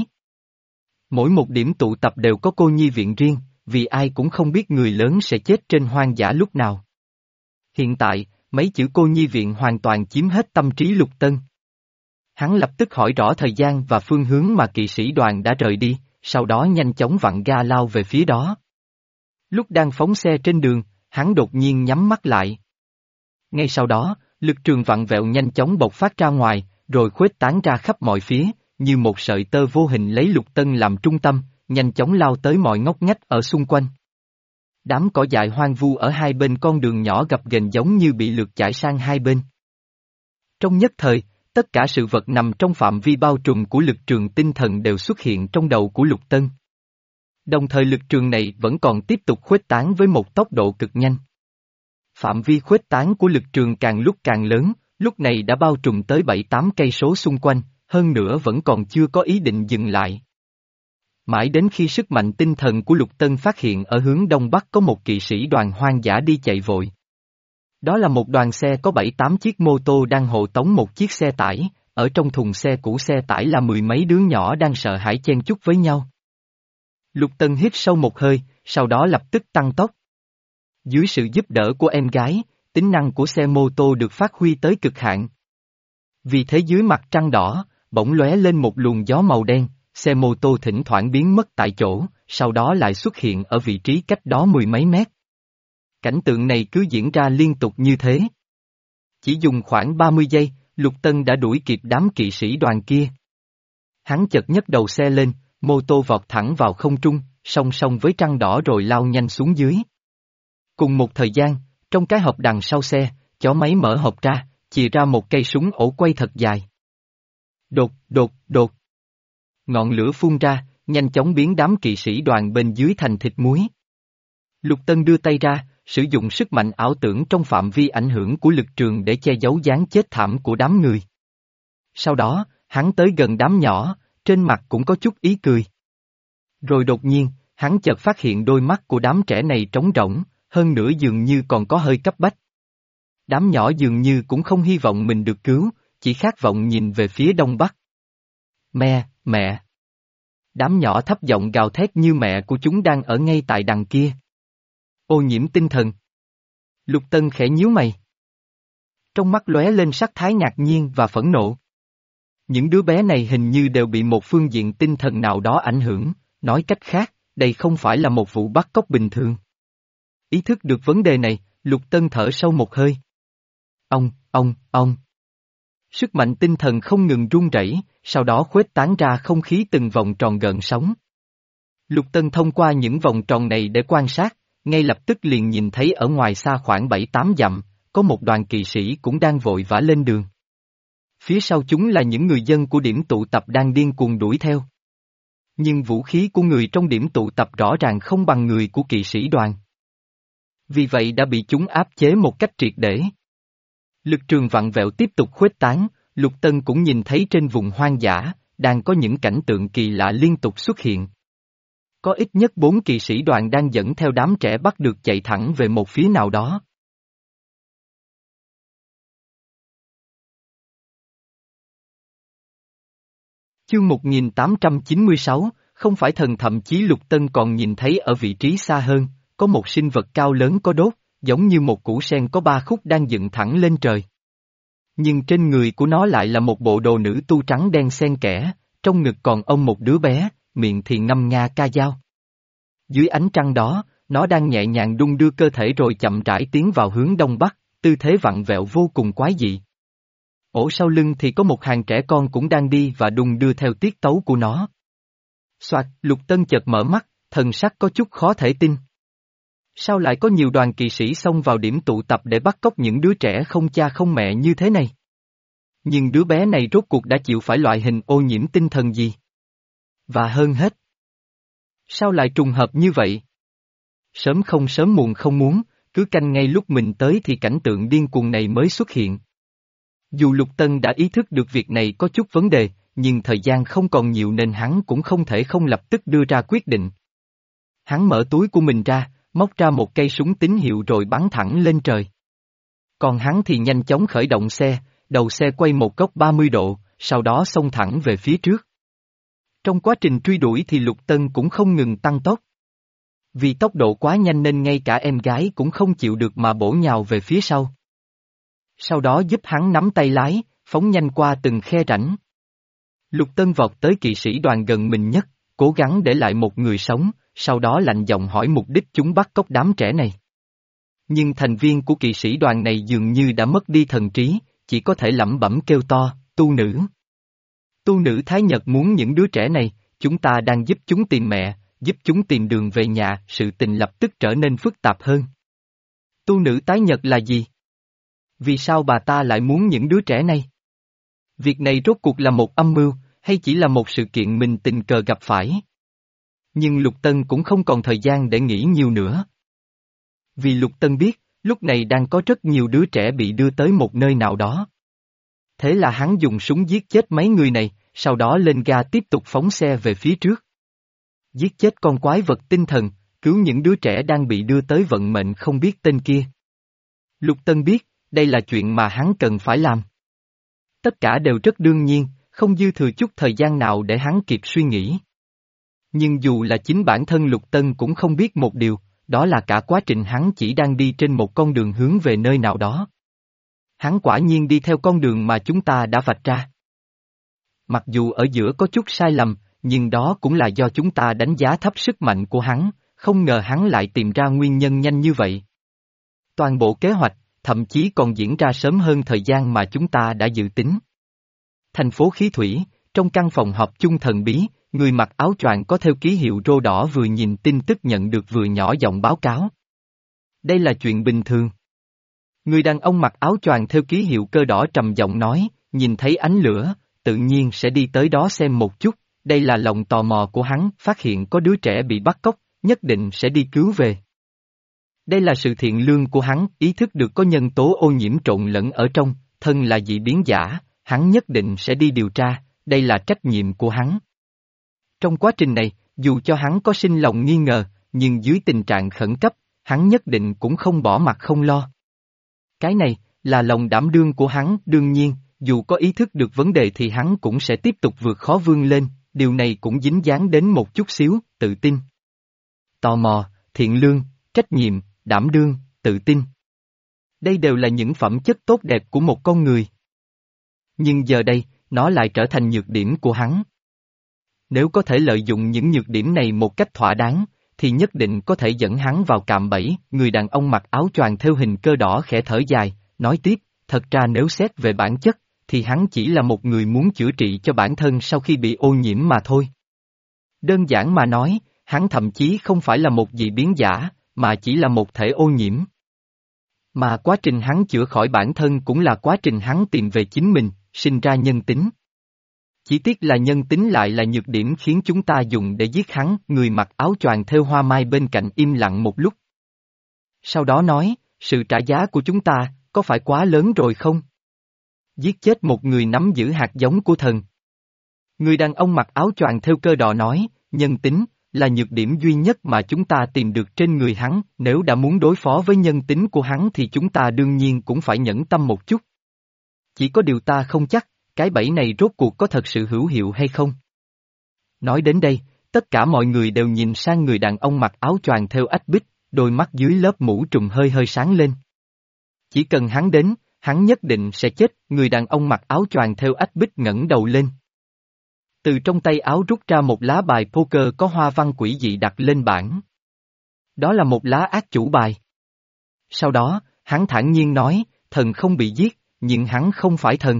Mỗi một điểm tụ tập đều có cô nhi viện riêng, vì ai cũng không biết người lớn sẽ chết trên hoang dã lúc nào. Hiện tại, mấy chữ cô nhi viện hoàn toàn chiếm hết tâm trí Lục Tân. Hắn lập tức hỏi rõ thời gian và phương hướng mà kỵ sĩ đoàn đã rời đi, sau đó nhanh chóng vặn ga lao về phía đó. Lúc đang phóng xe trên đường, hắn đột nhiên nhắm mắt lại. Ngay sau đó, lực trường vặn vẹo nhanh chóng bộc phát ra ngoài, rồi khuếch tán ra khắp mọi phía, như một sợi tơ vô hình lấy Lục Tân làm trung tâm, nhanh chóng lao tới mọi ngóc ngách ở xung quanh. Đám cỏ dại hoang vu ở hai bên con đường nhỏ gập ghềnh giống như bị lược chải sang hai bên. Trong nhất thời, tất cả sự vật nằm trong phạm vi bao trùm của lực trường tinh thần đều xuất hiện trong đầu của Lục Tân. Đồng thời lực trường này vẫn còn tiếp tục khuếch tán với một tốc độ cực nhanh. Phạm vi khuếch tán của lực trường càng lúc càng lớn, lúc này đã bao trùm tới bảy tám cây số xung quanh, hơn nữa vẫn còn chưa có ý định dừng lại. mãi đến khi sức mạnh tinh thần của Lục Tân phát hiện ở hướng đông bắc có một kỵ sĩ đoàn hoang dã đi chạy vội. Đó là một đoàn xe có bảy tám chiếc mô tô đang hộ tống một chiếc xe tải, ở trong thùng xe cũ xe tải là mười mấy đứa nhỏ đang sợ hãi chen chúc với nhau. Lục Tân hít sâu một hơi, sau đó lập tức tăng tốc. Dưới sự giúp đỡ của em gái, tính năng của xe mô tô được phát huy tới cực hạn. Vì thế dưới mặt trăng đỏ, bỗng lóe lên một luồng gió màu đen, xe mô tô thỉnh thoảng biến mất tại chỗ, sau đó lại xuất hiện ở vị trí cách đó mười mấy mét. Cảnh tượng này cứ diễn ra liên tục như thế. Chỉ dùng khoảng ba mươi giây, Lục Tân đã đuổi kịp đám kỵ sĩ đoàn kia. Hắn chợt nhấc đầu xe lên, mô tô vọt thẳng vào không trung, song song với trăng đỏ rồi lao nhanh xuống dưới. Cùng một thời gian, trong cái hộp đằng sau xe, chó máy mở hộp ra, chìa ra một cây súng ổ quay thật dài. Đột, đột, đột. Ngọn lửa phun ra, nhanh chóng biến đám kỵ sĩ đoàn bên dưới thành thịt muối. Lục Tân đưa tay ra, sử dụng sức mạnh ảo tưởng trong phạm vi ảnh hưởng của lực trường để che giấu dáng chết thảm của đám người. Sau đó, hắn tới gần đám nhỏ, trên mặt cũng có chút ý cười. Rồi đột nhiên, hắn chợt phát hiện đôi mắt của đám trẻ này trống rỗng, hơn nữa dường như còn có hơi cấp bách. Đám nhỏ dường như cũng không hy vọng mình được cứu, chỉ khát vọng nhìn về phía đông bắc. Mẹ, mẹ. Đám nhỏ thấp giọng gào thét như mẹ của chúng đang ở ngay tại đằng kia. Ô nhiễm tinh thần. Lục Tân khẽ nhíu mày. Trong mắt lóe lên sắc thái ngạc nhiên và phẫn nộ. Những đứa bé này hình như đều bị một phương diện tinh thần nào đó ảnh hưởng, nói cách khác, đây không phải là một vụ bắt cóc bình thường. Ý thức được vấn đề này, Lục Tân thở sâu một hơi. Ông, ông, ông. Sức mạnh tinh thần không ngừng run rẩy, sau đó khuếch tán ra không khí từng vòng tròn gợn sóng. Lục Tân thông qua những vòng tròn này để quan sát, ngay lập tức liền nhìn thấy ở ngoài xa khoảng bảy tám dặm, có một đoàn kỵ sĩ cũng đang vội vã lên đường. Phía sau chúng là những người dân của điểm tụ tập đang điên cuồng đuổi theo. Nhưng vũ khí của người trong điểm tụ tập rõ ràng không bằng người của kỵ sĩ đoàn. Vì vậy đã bị chúng áp chế một cách triệt để. Lực trường vặn vẹo tiếp tục khuếch tán, Lục Tân cũng nhìn thấy trên vùng hoang dã, đang có những cảnh tượng kỳ lạ liên tục xuất hiện. Có ít nhất bốn kỵ sĩ đoàn đang dẫn theo đám trẻ bắt được chạy thẳng về một phía nào đó. Chương một nghìn tám trăm chín mươi sáu, không phải thần thậm chí Lục Tân còn nhìn thấy ở vị trí xa hơn, có một sinh vật cao lớn có đốt, giống như một củ sen có ba khúc đang dựng thẳng lên trời. Nhưng trên người của nó lại là một bộ đồ nữ tu trắng đen xen kẽ, trong ngực còn ôm một đứa bé, miệng thì ngâm nga ca dao. Dưới ánh trăng đó, nó đang nhẹ nhàng đung đưa cơ thể rồi chậm rãi tiến vào hướng đông bắc, tư thế vặn vẹo vô cùng quái dị. Ổ sau lưng thì có một hàng trẻ con cũng đang đi và đung đưa theo tiết tấu của nó. Soạt, Lục Tân chợt mở mắt, thần sắc có chút khó thể tin. Sao lại có nhiều đoàn kỵ sĩ xông vào điểm tụ tập để bắt cóc những đứa trẻ không cha không mẹ như thế này? Nhưng đứa bé này rốt cuộc đã chịu phải loại hình ô nhiễm tinh thần gì? Và hơn hết, sao lại trùng hợp như vậy? Sớm không sớm muộn không muốn, cứ canh ngay lúc mình tới thì cảnh tượng điên cuồng này mới xuất hiện. Dù Lục Tân đã ý thức được việc này có chút vấn đề, nhưng thời gian không còn nhiều nên hắn cũng không thể không lập tức đưa ra quyết định. Hắn mở túi của mình ra, móc ra một cây súng tín hiệu rồi bắn thẳng lên trời. Còn hắn thì nhanh chóng khởi động xe, đầu xe quay một góc ba mươi độ, sau đó xông thẳng về phía trước. Trong quá trình truy đuổi thì Lục Tân cũng không ngừng tăng tốc. Vì tốc độ quá nhanh nên ngay cả em gái cũng không chịu được mà bổ nhào về phía sau. Sau đó giúp hắn nắm tay lái, phóng nhanh qua từng khe rãnh. Lục Tân vọt tới kỵ sĩ đoàn gần mình nhất, cố gắng để lại một người sống, sau đó lạnh giọng hỏi mục đích chúng bắt cóc đám trẻ này. Nhưng thành viên của kỵ sĩ đoàn này dường như đã mất đi thần trí, chỉ có thể lẩm bẩm kêu to, tu nữ. Tu nữ Thái Nhật muốn những đứa trẻ này, chúng ta đang giúp chúng tìm mẹ, giúp chúng tìm đường về nhà, sự tình lập tức trở nên phức tạp hơn. Tu nữ Tái Nhật là gì? Vì sao bà ta lại muốn những đứa trẻ này? Việc này rốt cuộc là một âm mưu, hay chỉ là một sự kiện mình tình cờ gặp phải? Nhưng Lục Tân cũng không còn thời gian để nghĩ nhiều nữa. Vì Lục Tân biết, lúc này đang có rất nhiều đứa trẻ bị đưa tới một nơi nào đó. Thế là hắn dùng súng giết chết mấy người này, sau đó lên ga tiếp tục phóng xe về phía trước. Giết chết con quái vật tinh thần, cứu những đứa trẻ đang bị đưa tới vận mệnh không biết tên kia. Lục Tân biết, đây là chuyện mà hắn cần phải làm. Tất cả đều rất đương nhiên, không dư thừa chút thời gian nào để hắn kịp suy nghĩ. Nhưng dù là chính bản thân Lục Tân cũng không biết một điều, đó là cả quá trình hắn chỉ đang đi trên một con đường hướng về nơi nào đó. Hắn quả nhiên đi theo con đường mà chúng ta đã vạch ra. Mặc dù ở giữa có chút sai lầm, nhưng đó cũng là do chúng ta đánh giá thấp sức mạnh của hắn, không ngờ hắn lại tìm ra nguyên nhân nhanh như vậy. Toàn bộ kế hoạch, thậm chí còn diễn ra sớm hơn thời gian mà chúng ta đã dự tính. Thành phố Khí Thủy, trong căn phòng họp chung thần bí, người mặc áo choàng có theo ký hiệu rô đỏ vừa nhìn tin tức nhận được vừa nhỏ giọng báo cáo. Đây là chuyện bình thường. Người đàn ông mặc áo choàng theo ký hiệu cơ đỏ trầm giọng nói, nhìn thấy ánh lửa, tự nhiên sẽ đi tới đó xem một chút, đây là lòng tò mò của hắn, phát hiện có đứa trẻ bị bắt cóc, nhất định sẽ đi cứu về. Đây là sự thiện lương của hắn, ý thức được có nhân tố ô nhiễm trộn lẫn ở trong, thân là dị biến giả, hắn nhất định sẽ đi điều tra, đây là trách nhiệm của hắn. Trong quá trình này, dù cho hắn có sinh lòng nghi ngờ, nhưng dưới tình trạng khẩn cấp, hắn nhất định cũng không bỏ mặt không lo. Cái này, là lòng đảm đương của hắn, đương nhiên, dù có ý thức được vấn đề thì hắn cũng sẽ tiếp tục vượt khó vươn lên, điều này cũng dính dáng đến một chút xíu, tự tin. Tò mò, thiện lương, trách nhiệm, đảm đương, tự tin. Đây đều là những phẩm chất tốt đẹp của một con người. Nhưng giờ đây, nó lại trở thành nhược điểm của hắn. Nếu có thể lợi dụng những nhược điểm này một cách thỏa đáng, thì nhất định có thể dẫn hắn vào cạm bẫy. Người đàn ông mặc áo choàng theo hình cơ đỏ khẽ thở dài, nói tiếp, thật ra nếu xét về bản chất, thì hắn chỉ là một người muốn chữa trị cho bản thân sau khi bị ô nhiễm mà thôi. Đơn giản mà nói, hắn thậm chí không phải là một dị biến giả, mà chỉ là một thể ô nhiễm. Mà quá trình hắn chữa khỏi bản thân cũng là quá trình hắn tìm về chính mình, sinh ra nhân tính. Chỉ tiếc là nhân tính lại là nhược điểm khiến chúng ta dùng để giết hắn. Người mặc áo choàng thêu hoa mai bên cạnh im lặng một lúc. Sau đó nói, sự trả giá của chúng ta, có phải quá lớn rồi không? Giết chết một người nắm giữ hạt giống của thần. Người đàn ông mặc áo choàng thêu cơ đỏ nói, nhân tính, là nhược điểm duy nhất mà chúng ta tìm được trên người hắn, nếu đã muốn đối phó với nhân tính của hắn thì chúng ta đương nhiên cũng phải nhẫn tâm một chút. Chỉ có điều ta không chắc, cái bẫy này rốt cuộc có thật sự hữu hiệu hay không? Nói đến đây, tất cả mọi người đều nhìn sang người đàn ông mặc áo choàng thêu ách bích, đôi mắt dưới lớp mũ trùm hơi hơi sáng lên. Chỉ cần hắn đến, hắn nhất định sẽ chết. Người đàn ông mặc áo choàng thêu ách bích ngẩng đầu lên. Từ trong tay áo rút ra một lá bài poker có hoa văn quỷ dị đặt lên bảng. Đó là một lá ác chủ bài. Sau đó, hắn thản nhiên nói, thần không bị giết, nhưng hắn không phải thần.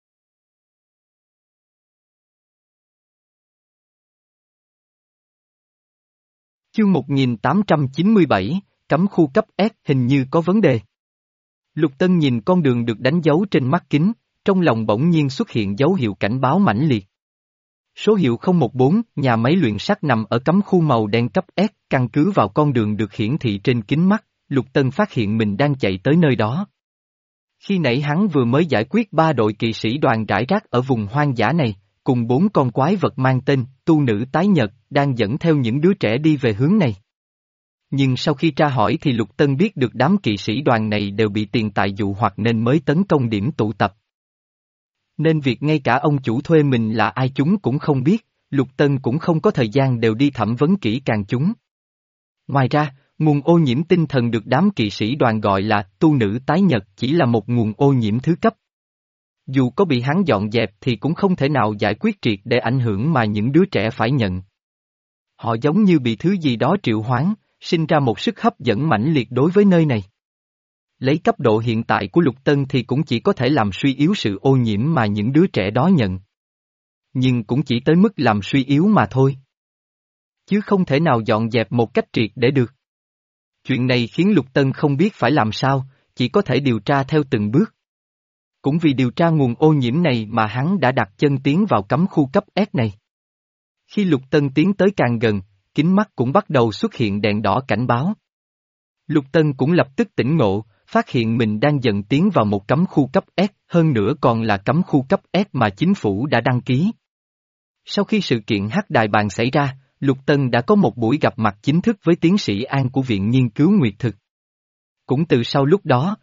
Chương một nghìn tám trăm chín mươi bảy, cấm khu cấp S hình như có vấn đề. Lục Tân nhìn con đường được đánh dấu trên mắt kính, trong lòng bỗng nhiên xuất hiện dấu hiệu cảnh báo mãnh liệt. Số hiệu không một bốn, nhà máy luyện sắt nằm ở cấm khu màu đen cấp S, căn cứ vào con đường được hiển thị trên kính mắt, Lục Tân phát hiện mình đang chạy tới nơi đó. Khi nãy hắn vừa mới giải quyết ba đội kỵ sĩ đoàn rải rác ở vùng hoang dã này, cùng bốn con quái vật mang tên, tu nữ tái nhật, đang dẫn theo những đứa trẻ đi về hướng này. Nhưng sau khi tra hỏi thì Lục Tân biết được đám kỵ sĩ đoàn này đều bị tiền tài dụ hoặc nên mới tấn công điểm tụ tập. Nên việc ngay cả ông chủ thuê mình là ai chúng cũng không biết, Lục Tân cũng không có thời gian đều đi thẩm vấn kỹ càng chúng. Ngoài ra, nguồn ô nhiễm tinh thần được đám kỵ sĩ đoàn gọi là tu nữ tái nhật chỉ là một nguồn ô nhiễm thứ cấp. Dù có bị hắn dọn dẹp thì cũng không thể nào giải quyết triệt để ảnh hưởng mà những đứa trẻ phải nhận. Họ giống như bị thứ gì đó triệu hoán, sinh ra một sức hấp dẫn mãnh liệt đối với nơi này. Lấy cấp độ hiện tại của Lục Tân thì cũng chỉ có thể làm suy yếu sự ô nhiễm mà những đứa trẻ đó nhận. Nhưng cũng chỉ tới mức làm suy yếu mà thôi. Chứ không thể nào dọn dẹp một cách triệt để được. Chuyện này khiến Lục Tân không biết phải làm sao, chỉ có thể điều tra theo từng bước. Cũng vì điều tra nguồn ô nhiễm này mà hắn đã đặt chân tiến vào cấm khu cấp S này. Khi Lục Tân tiến tới càng gần, kính mắt cũng bắt đầu xuất hiện đèn đỏ cảnh báo. Lục Tân cũng lập tức tỉnh ngộ, phát hiện mình đang dần tiến vào một cấm khu cấp S, hơn nữa còn là cấm khu cấp S mà chính phủ đã đăng ký. Sau khi sự kiện Hắc Đài Bàn xảy ra, Lục Tân đã có một buổi gặp mặt chính thức với tiến sĩ An của Viện Nghiên cứu Nguyệt Thực. Cũng từ sau lúc đó,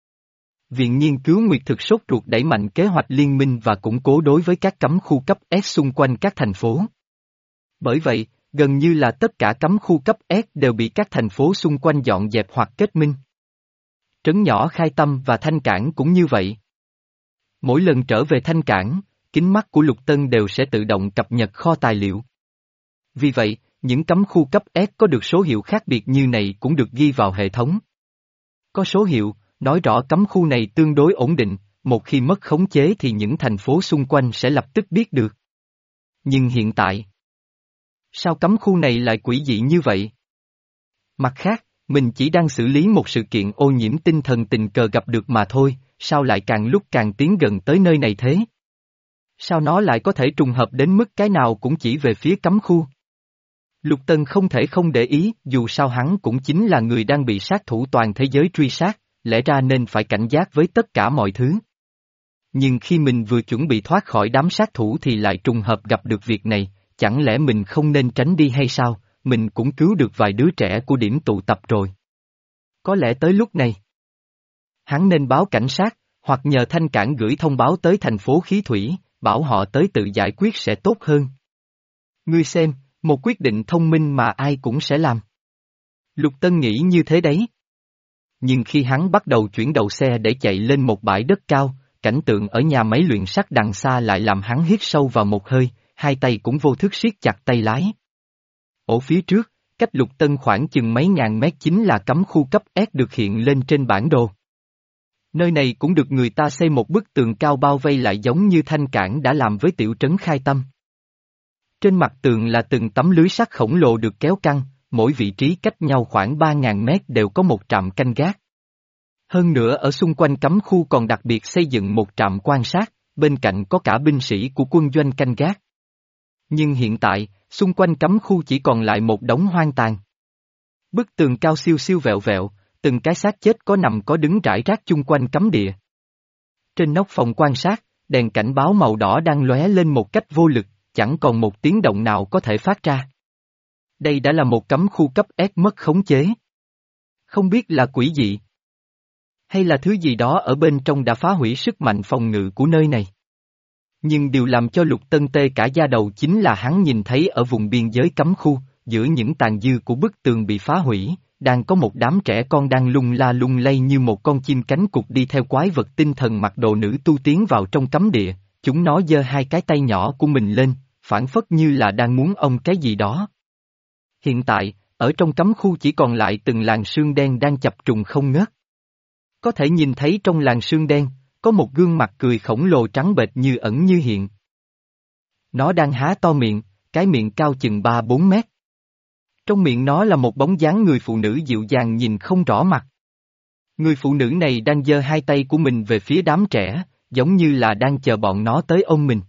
Viện Nghiên cứu Nguyệt Thực sốt ruột đẩy mạnh kế hoạch liên minh và củng cố đối với các cấm khu cấp S xung quanh các thành phố. Bởi vậy, gần như là tất cả cấm khu cấp S đều bị các thành phố xung quanh dọn dẹp hoặc kết minh. Trấn nhỏ Khai Tâm và Thanh Cảng cũng như vậy. Mỗi lần trở về Thanh Cảng, kính mắt của Lục Tân đều sẽ tự động cập nhật kho tài liệu. Vì vậy, những cấm khu cấp S có được số hiệu khác biệt như này cũng được ghi vào hệ thống. Có số hiệu, nói rõ cấm khu này tương đối ổn định, một khi mất khống chế thì những thành phố xung quanh sẽ lập tức biết được. Nhưng hiện tại, sao cấm khu này lại quỷ dị như vậy? Mặt khác, mình chỉ đang xử lý một sự kiện ô nhiễm tinh thần tình cờ gặp được mà thôi, sao lại càng lúc càng tiến gần tới nơi này thế? Sao nó lại có thể trùng hợp đến mức cái nào cũng chỉ về phía cấm khu? Lục Tân không thể không để ý, dù sao hắn cũng chính là người đang bị sát thủ toàn thế giới truy sát, lẽ ra nên phải cảnh giác với tất cả mọi thứ. Nhưng khi mình vừa chuẩn bị thoát khỏi đám sát thủ thì lại trùng hợp gặp được việc này, chẳng lẽ mình không nên tránh đi hay sao, mình cũng cứu được vài đứa trẻ của điểm tụ tập rồi. Có lẽ tới lúc này, hắn nên báo cảnh sát, hoặc nhờ Thanh Cảng gửi thông báo tới thành phố Khí Thủy, bảo họ tới tự giải quyết sẽ tốt hơn. Ngươi xem, một quyết định thông minh mà ai cũng sẽ làm. Lục Tân nghĩ như thế đấy. Nhưng khi hắn bắt đầu chuyển đầu xe để chạy lên một bãi đất cao, cảnh tượng ở nhà máy luyện sắt đằng xa lại làm hắn hít sâu vào một hơi, hai tay cũng vô thức siết chặt tay lái. Ở phía trước, cách Lục Tân khoảng chừng mấy ngàn mét chính là cấm khu cấp S được hiện lên trên bản đồ. Nơi này cũng được người ta xây một bức tường cao bao vây lại giống như Thanh Cảng đã làm với tiểu trấn Khai Tâm. Trên mặt tường là từng tấm lưới sắt khổng lồ được kéo căng, mỗi vị trí cách nhau khoảng ba ngàn mét đều có một trạm canh gác. Hơn nữa ở xung quanh cấm khu còn đặc biệt xây dựng một trạm quan sát, bên cạnh có cả binh sĩ của quân doanh canh gác. Nhưng hiện tại, xung quanh cấm khu chỉ còn lại một đống hoang tàn. Bức tường cao siêu siêu vẹo vẹo, từng cái xác chết có nằm có đứng rải rác chung quanh cấm địa. Trên nóc phòng quan sát, đèn cảnh báo màu đỏ đang lóe lên một cách vô lực, chẳng còn một tiếng động nào có thể phát ra. Đây đã là một cấm khu cấp S mất khống chế. Không biết là quỷ dị, hay là thứ gì đó ở bên trong đã phá hủy sức mạnh phòng ngự của nơi này. Nhưng điều làm cho Lục Tân tê cả da đầu chính là hắn nhìn thấy ở vùng biên giới cấm khu, giữa những tàn dư của bức tường bị phá hủy, đang có một đám trẻ con đang lung la lung lay như một con chim cánh cụt đi theo quái vật tinh thần mặc đồ nữ tu tiến vào trong cấm địa, chúng nó giơ hai cái tay nhỏ của mình lên, phản phất như là đang muốn ôm cái gì đó. Hiện tại, ở trong cấm khu chỉ còn lại từng làn sương đen đang chập trùng không ngớt. Có thể nhìn thấy trong làn sương đen, có một gương mặt cười khổng lồ trắng bệch như ẩn như hiện. Nó đang há to miệng, cái miệng cao chừng ba bốn mét. Trong miệng nó là một bóng dáng người phụ nữ dịu dàng nhìn không rõ mặt. Người phụ nữ này đang giơ hai tay của mình về phía đám trẻ, giống như là đang chờ bọn nó tới ôm mình.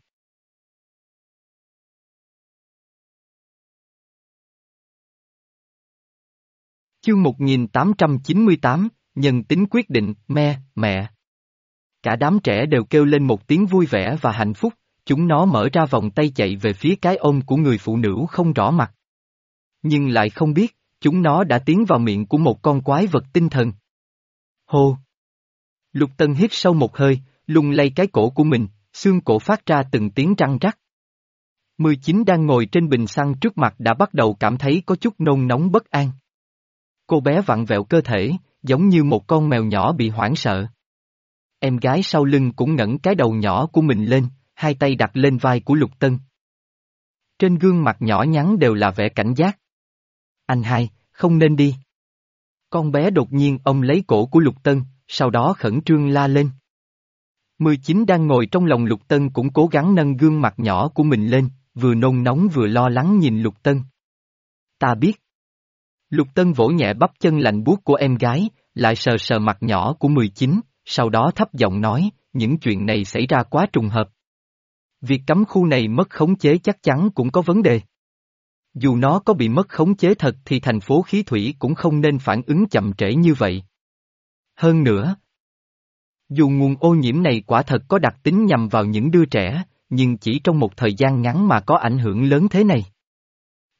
Chương một nghìn tám trăm chín mươi tám, nhân tính quyết định, me, mẹ. Cả đám trẻ đều kêu lên một tiếng vui vẻ và hạnh phúc, chúng nó mở ra vòng tay chạy về phía cái ôm của người phụ nữ không rõ mặt. Nhưng lại không biết, chúng nó đã tiến vào miệng của một con quái vật tinh thần. Hô! Lục Tân hít sâu một hơi, lung lay cái cổ của mình, xương cổ phát ra từng tiếng răng rắc. mười chín đang ngồi trên bình xăng trước mặt đã bắt đầu cảm thấy có chút nôn nóng bất an. Cô bé vặn vẹo cơ thể, giống như một con mèo nhỏ bị hoảng sợ. Em gái sau lưng cũng ngẩng cái đầu nhỏ của mình lên, hai tay đặt lên vai của Lục Tân. Trên gương mặt nhỏ nhắn đều là vẻ cảnh giác. Anh hai, không nên đi. Con bé đột nhiên ôm lấy cổ của Lục Tân, sau đó khẩn trương la lên. mười chín đang ngồi trong lòng Lục Tân cũng cố gắng nâng gương mặt nhỏ của mình lên, vừa nôn nóng vừa lo lắng nhìn Lục Tân. Ta biết. Lục Tân vỗ nhẹ bắp chân lạnh buốt của em gái, lại sờ sờ mặt nhỏ của mười chín, sau đó thấp giọng nói, những chuyện này xảy ra quá trùng hợp. Việc cấm khu này mất khống chế chắc chắn cũng có vấn đề. Dù nó có bị mất khống chế thật thì thành phố Khí Thủy cũng không nên phản ứng chậm trễ như vậy. Hơn nữa, dù nguồn ô nhiễm này quả thật có đặc tính nhằm vào những đứa trẻ, nhưng chỉ trong một thời gian ngắn mà có ảnh hưởng lớn thế này.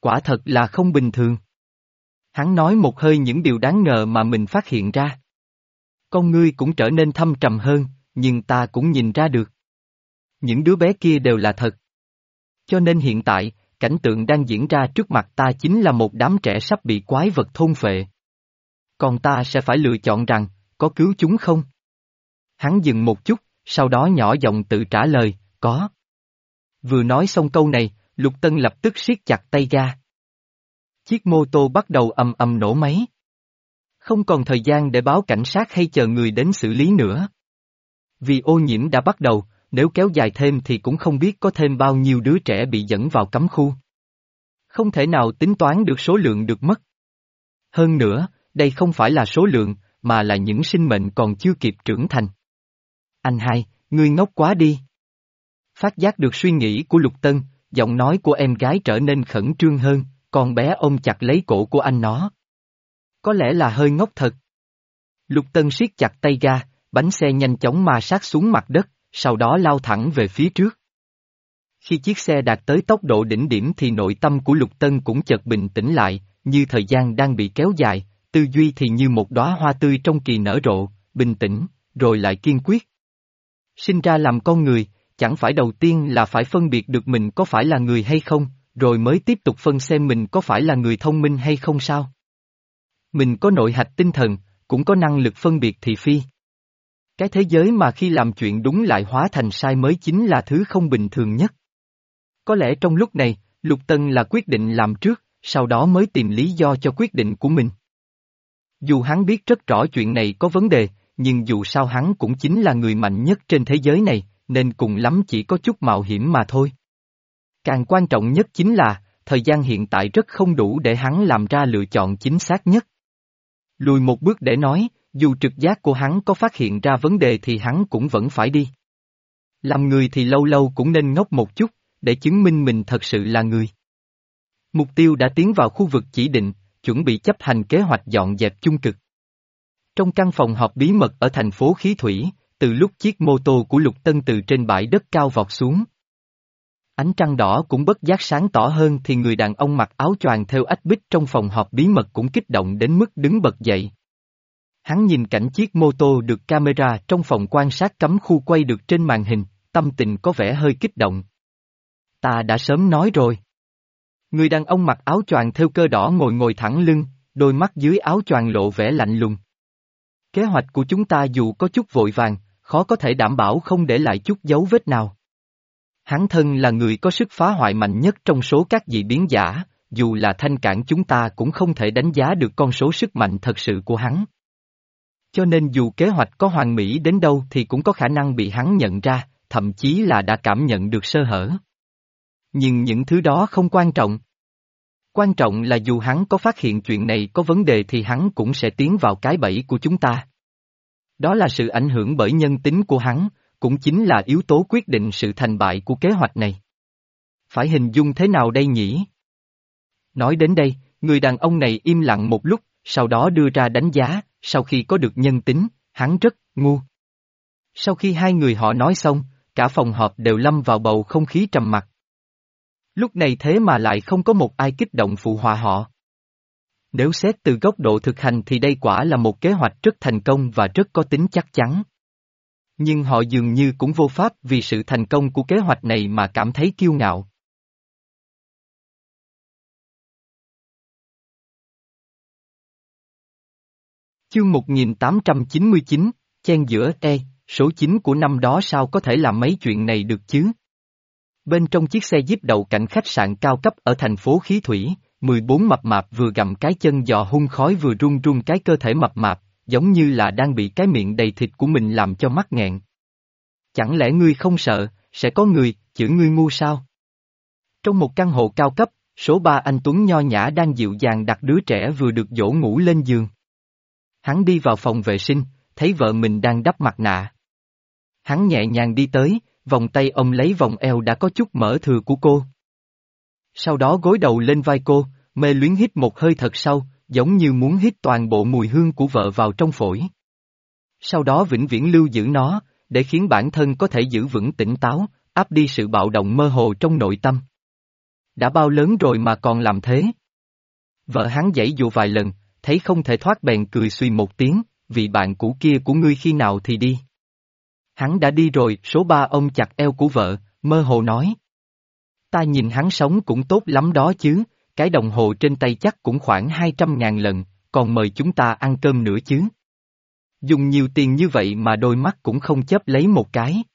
Quả thật là không bình thường. Hắn nói một hơi những điều đáng ngờ mà mình phát hiện ra. Con ngươi cũng trở nên thâm trầm hơn, nhưng ta cũng nhìn ra được. Những đứa bé kia đều là thật. Cho nên hiện tại, cảnh tượng đang diễn ra trước mặt ta chính là một đám trẻ sắp bị quái vật thôn phệ. Còn ta sẽ phải lựa chọn rằng, có cứu chúng không? Hắn dừng một chút, sau đó nhỏ giọng tự trả lời, có. Vừa nói xong câu này, Lục Tân lập tức siết chặt tay ga. Chiếc mô tô bắt đầu ầm ầm nổ máy. Không còn thời gian để báo cảnh sát hay chờ người đến xử lý nữa. Vì ô nhiễm đã bắt đầu, nếu kéo dài thêm thì cũng không biết có thêm bao nhiêu đứa trẻ bị dẫn vào cấm khu. Không thể nào tính toán được số lượng được mất. Hơn nữa, đây không phải là số lượng, mà là những sinh mệnh còn chưa kịp trưởng thành. Anh hai, ngươi ngốc quá đi. Phát giác được suy nghĩ của Lục Tân, giọng nói của em gái trở nên khẩn trương hơn, con bé ôm chặt lấy cổ của anh nó. Có lẽ là hơi ngốc thật. Lục Tân siết chặt tay ga, bánh xe nhanh chóng ma sát xuống mặt đất, sau đó lao thẳng về phía trước. Khi chiếc xe đạt tới tốc độ đỉnh điểm thì nội tâm của Lục Tân cũng chợt bình tĩnh lại, như thời gian đang bị kéo dài, tư duy thì như một đóa hoa tươi trong kỳ nở rộ, bình tĩnh, rồi lại kiên quyết. Sinh ra làm con người, chẳng phải đầu tiên là phải phân biệt được mình có phải là người hay không, rồi mới tiếp tục phân xem mình có phải là người thông minh hay không sao. Mình có nội hạch tinh thần, cũng có năng lực phân biệt thị phi. Cái thế giới mà khi làm chuyện đúng lại hóa thành sai mới chính là thứ không bình thường nhất. Có lẽ trong lúc này, Lục Tân là quyết định làm trước, sau đó mới tìm lý do cho quyết định của mình. Dù hắn biết rất rõ chuyện này có vấn đề, nhưng dù sao hắn cũng chính là người mạnh nhất trên thế giới này, nên cùng lắm chỉ có chút mạo hiểm mà thôi. Càng quan trọng nhất chính là, thời gian hiện tại rất không đủ để hắn làm ra lựa chọn chính xác nhất. Lùi một bước để nói, dù trực giác của hắn có phát hiện ra vấn đề thì hắn cũng vẫn phải đi. Làm người thì lâu lâu cũng nên ngốc một chút, để chứng minh mình thật sự là người. Mục tiêu đã tiến vào khu vực chỉ định, chuẩn bị chấp hành kế hoạch dọn dẹp chung cực. Trong căn phòng họp bí mật ở thành phố Khí Thủy, từ lúc chiếc mô tô của Lục Tân từ trên bãi đất cao vọt xuống. Ánh trăng đỏ cũng bất giác sáng tỏ hơn thì người đàn ông mặc áo choàng theo ách bích trong phòng họp bí mật cũng kích động đến mức đứng bật dậy. Hắn nhìn cảnh chiếc mô tô được camera trong phòng quan sát cấm khu quay được trên màn hình, tâm tình có vẻ hơi kích động. Ta đã sớm nói rồi. Người đàn ông mặc áo choàng thêu cơ đỏ ngồi ngồi thẳng lưng, đôi mắt dưới áo choàng lộ vẻ lạnh lùng. Kế hoạch của chúng ta dù có chút vội vàng, khó có thể đảm bảo không để lại chút dấu vết nào. Hắn thân là người có sức phá hoại mạnh nhất trong số các dị biến giả, dù là thanh cản chúng ta cũng không thể đánh giá được con số sức mạnh thật sự của hắn. Cho nên dù kế hoạch có hoàn mỹ đến đâu thì cũng có khả năng bị hắn nhận ra, thậm chí là đã cảm nhận được sơ hở. Nhưng những thứ đó không quan trọng. Quan trọng là dù hắn có phát hiện chuyện này có vấn đề thì hắn cũng sẽ tiến vào cái bẫy của chúng ta. Đó là sự ảnh hưởng bởi nhân tính của hắn, cũng chính là yếu tố quyết định sự thành bại của kế hoạch này. Phải hình dung thế nào đây nhỉ? Nói đến đây, người đàn ông này im lặng một lúc, sau đó đưa ra đánh giá, sau khi có được nhân tính, hắn rất ngu. Sau khi hai người họ nói xong, cả phòng họp đều lâm vào bầu không khí trầm mặc. Lúc này thế mà lại không có một ai kích động phụ họa họ. Nếu xét từ góc độ thực hành thì đây quả là một kế hoạch rất thành công và rất có tính chắc chắn. Nhưng họ dường như cũng vô pháp vì sự thành công của kế hoạch này mà cảm thấy kiêu ngạo. Chương một nghìn tám trăm chín mươi chín, chen giữa E, số chín của năm đó sao có thể làm mấy chuyện này được chứ? Bên trong chiếc xe jeep đậu cạnh khách sạn cao cấp ở thành phố Khí Thủy, mười bốn mập mạp vừa gặm cái chân giò hun khói vừa run run cái cơ thể mập mạp, giống như là đang bị cái miệng đầy thịt của mình làm cho mắc nghẹn. Chẳng lẽ ngươi không sợ, sẽ có người, chửi ngươi ngu sao? Trong một căn hộ cao cấp, số ba anh Tuấn nho nhã đang dịu dàng đặt đứa trẻ vừa được dỗ ngủ lên giường. Hắn đi vào phòng vệ sinh, thấy vợ mình đang đắp mặt nạ. Hắn nhẹ nhàng đi tới, vòng tay ôm lấy vòng eo đã có chút mỡ thừa của cô. Sau đó gối đầu lên vai cô, mê luyến hít một hơi thật sâu, giống như muốn hít toàn bộ mùi hương của vợ vào trong phổi. Sau đó vĩnh viễn lưu giữ nó, để khiến bản thân có thể giữ vững tỉnh táo, áp đi sự bạo động mơ hồ trong nội tâm. Đã bao lớn rồi mà còn làm thế? Vợ hắn giãy dụa vài lần, thấy không thể thoát bèn cười suy một tiếng, vị bạn cũ kia của ngươi khi nào thì đi. Hắn đã đi rồi, số ba ông chặt eo của vợ, mơ hồ nói. Ta nhìn hắn sống cũng tốt lắm đó chứ, cái đồng hồ trên tay chắc cũng khoảng hai trăm ngàn lần, còn mời chúng ta ăn cơm nữa chứ. Dùng nhiều tiền như vậy mà đôi mắt cũng không chớp lấy một cái.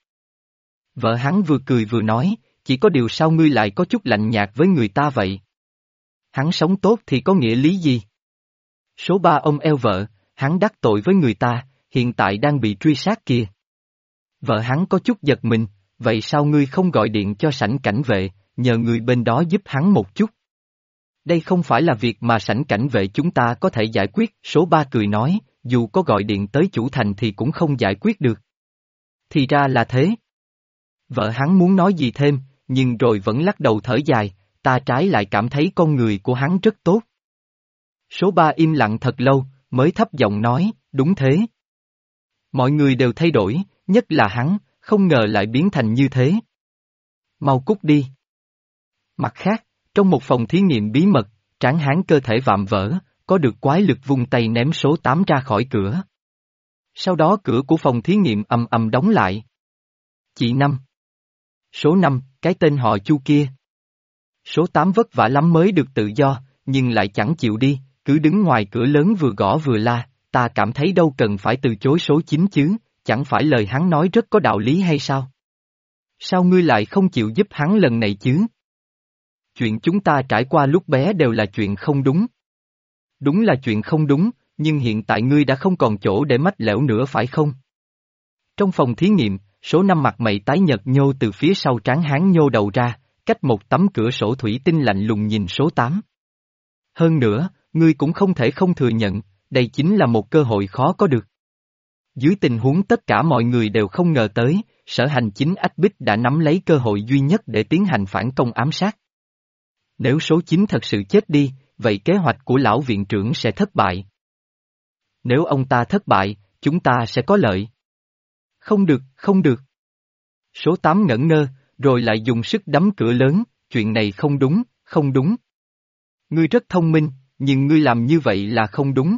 Vợ hắn vừa cười vừa nói, chỉ có điều sao ngươi lại có chút lạnh nhạt với người ta vậy? Hắn sống tốt thì có nghĩa lý gì? Số ba ông eo vợ, hắn đắc tội với người ta, hiện tại đang bị truy sát kìa. Vợ hắn có chút giật mình, vậy sao ngươi không gọi điện cho sảnh cảnh vệ, nhờ người bên đó giúp hắn một chút? Đây không phải là việc mà sảnh cảnh vệ chúng ta có thể giải quyết, số ba cười nói, dù có gọi điện tới chủ thành thì cũng không giải quyết được. Thì ra là thế. Vợ hắn muốn nói gì thêm, nhưng rồi vẫn lắc đầu thở dài, ta trái lại cảm thấy con người của hắn rất tốt. Số ba im lặng thật lâu, mới thấp giọng nói, đúng thế. Mọi người đều thay đổi, nhất là hắn, không ngờ lại biến thành như thế. Mau cút đi. Mặt khác, trong một phòng thí nghiệm bí mật, tráng hán cơ thể vạm vỡ, có được quái lực vung tay ném số tám ra khỏi cửa. Sau đó cửa của phòng thí nghiệm ầm ầm đóng lại. Chị Năm. Số năm, cái tên họ Chu kia. Số tám vất vả lắm mới được tự do, nhưng lại chẳng chịu đi, cứ đứng ngoài cửa lớn vừa gõ vừa la, ta cảm thấy đâu cần phải từ chối số chín chứ, chẳng phải lời hắn nói rất có đạo lý hay sao? Sao ngươi lại không chịu giúp hắn lần này chứ? Chuyện chúng ta trải qua lúc bé đều là chuyện không đúng. Đúng là chuyện không đúng, nhưng hiện tại ngươi đã không còn chỗ để mách lẻo nữa phải không? Trong phòng thí nghiệm, số năm mặt mày tái nhợt nhô từ phía sau tráng hán nhô đầu ra, cách một tấm cửa sổ thủy tinh lạnh lùng nhìn số tám. Hơn nữa, ngươi cũng không thể không thừa nhận, đây chính là một cơ hội khó có được. Dưới tình huống tất cả mọi người đều không ngờ tới, sở hành chính Ách Bích đã nắm lấy cơ hội duy nhất để tiến hành phản công ám sát. Nếu số chín thật sự chết đi, vậy kế hoạch của lão viện trưởng sẽ thất bại. Nếu ông ta thất bại, chúng ta sẽ có lợi. Không được, không được. Số tám ngẩn ngơ, rồi lại dùng sức đấm cửa lớn, chuyện này không đúng, không đúng. Ngươi rất thông minh, nhưng ngươi làm như vậy là không đúng.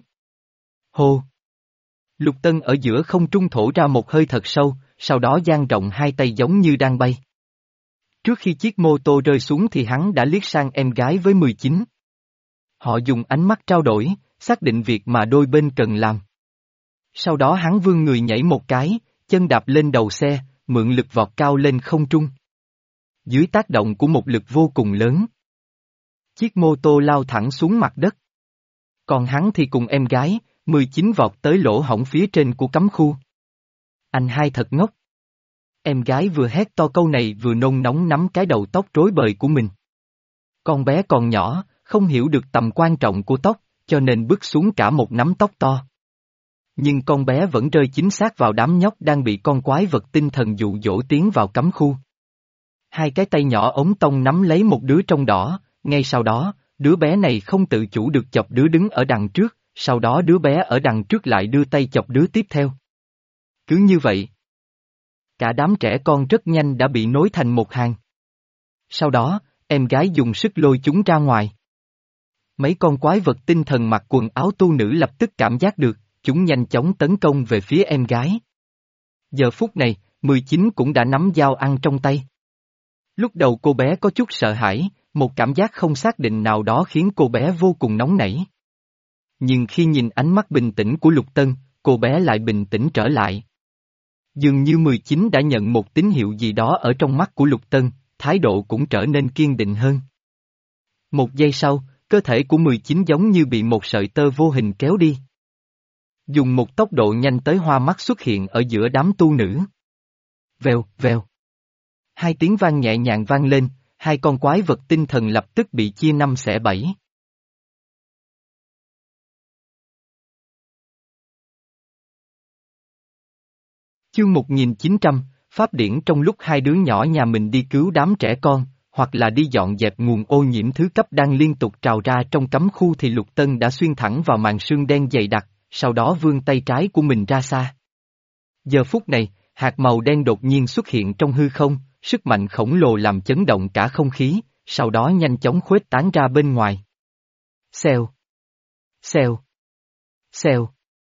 Hô! Lục Tân ở giữa không trung thổ ra một hơi thật sâu, sau đó dang rộng hai tay giống như đang bay. Trước khi chiếc mô tô rơi xuống thì hắn đã liếc sang em gái với mười chín. Họ dùng ánh mắt trao đổi, xác định việc mà đôi bên cần làm. Sau đó hắn vươn người nhảy một cái, chân đạp lên đầu xe, mượn lực vọt cao lên không trung. Dưới tác động của một lực vô cùng lớn, chiếc mô tô lao thẳng xuống mặt đất. Còn hắn thì cùng em gái, mười chín vọt tới lỗ hổng phía trên của cấm khu. Anh hai thật ngốc. Em gái vừa hét to câu này vừa nôn nóng nắm cái đầu tóc rối bời của mình. Con bé còn nhỏ, không hiểu được tầm quan trọng của tóc, cho nên bước xuống cả một nắm tóc to. Nhưng con bé vẫn rơi chính xác vào đám nhóc đang bị con quái vật tinh thần dụ dỗ tiến vào cấm khu. Hai cái tay nhỏ ống tông nắm lấy một đứa trong đó, ngay sau đó, đứa bé này không tự chủ được chọc đứa đứng ở đằng trước, sau đó đứa bé ở đằng trước lại đưa tay chọc đứa tiếp theo. Cứ như vậy, cả đám trẻ con rất nhanh đã bị nối thành một hàng. Sau đó, em gái dùng sức lôi chúng ra ngoài. Mấy con quái vật tinh thần mặc quần áo tu nữ lập tức cảm giác được, chúng nhanh chóng tấn công về phía em gái. Giờ phút này, mười chín cũng đã nắm dao ăn trong tay. Lúc đầu cô bé có chút sợ hãi, một cảm giác không xác định nào đó khiến cô bé vô cùng nóng nảy. Nhưng khi nhìn ánh mắt bình tĩnh của Lục Tân, cô bé lại bình tĩnh trở lại. Dường như mười chín đã nhận một tín hiệu gì đó ở trong mắt của Lục Tân, thái độ cũng trở nên kiên định hơn. Một giây sau, cơ thể của mười chín giống như bị một sợi tơ vô hình kéo đi. Dùng một tốc độ nhanh tới hoa mắt xuất hiện ở giữa đám tu nữ. Vèo, vèo. Hai tiếng vang nhẹ nhàng vang lên, hai con quái vật tinh thần lập tức bị chia năm xẻ bảy. Chương một nghìn chín trăm, Pháp điển trong lúc hai đứa nhỏ nhà mình đi cứu đám trẻ con, hoặc là đi dọn dẹp nguồn ô nhiễm thứ cấp đang liên tục trào ra trong cấm khu thì Lục Tân đã xuyên thẳng vào màn sương đen dày đặc, sau đó vươn tay trái của mình ra xa. Giờ phút này, hạt màu đen đột nhiên xuất hiện trong hư không, sức mạnh khổng lồ làm chấn động cả không khí, sau đó nhanh chóng khuếch tán ra bên ngoài. Xèo. Xèo. Xèo.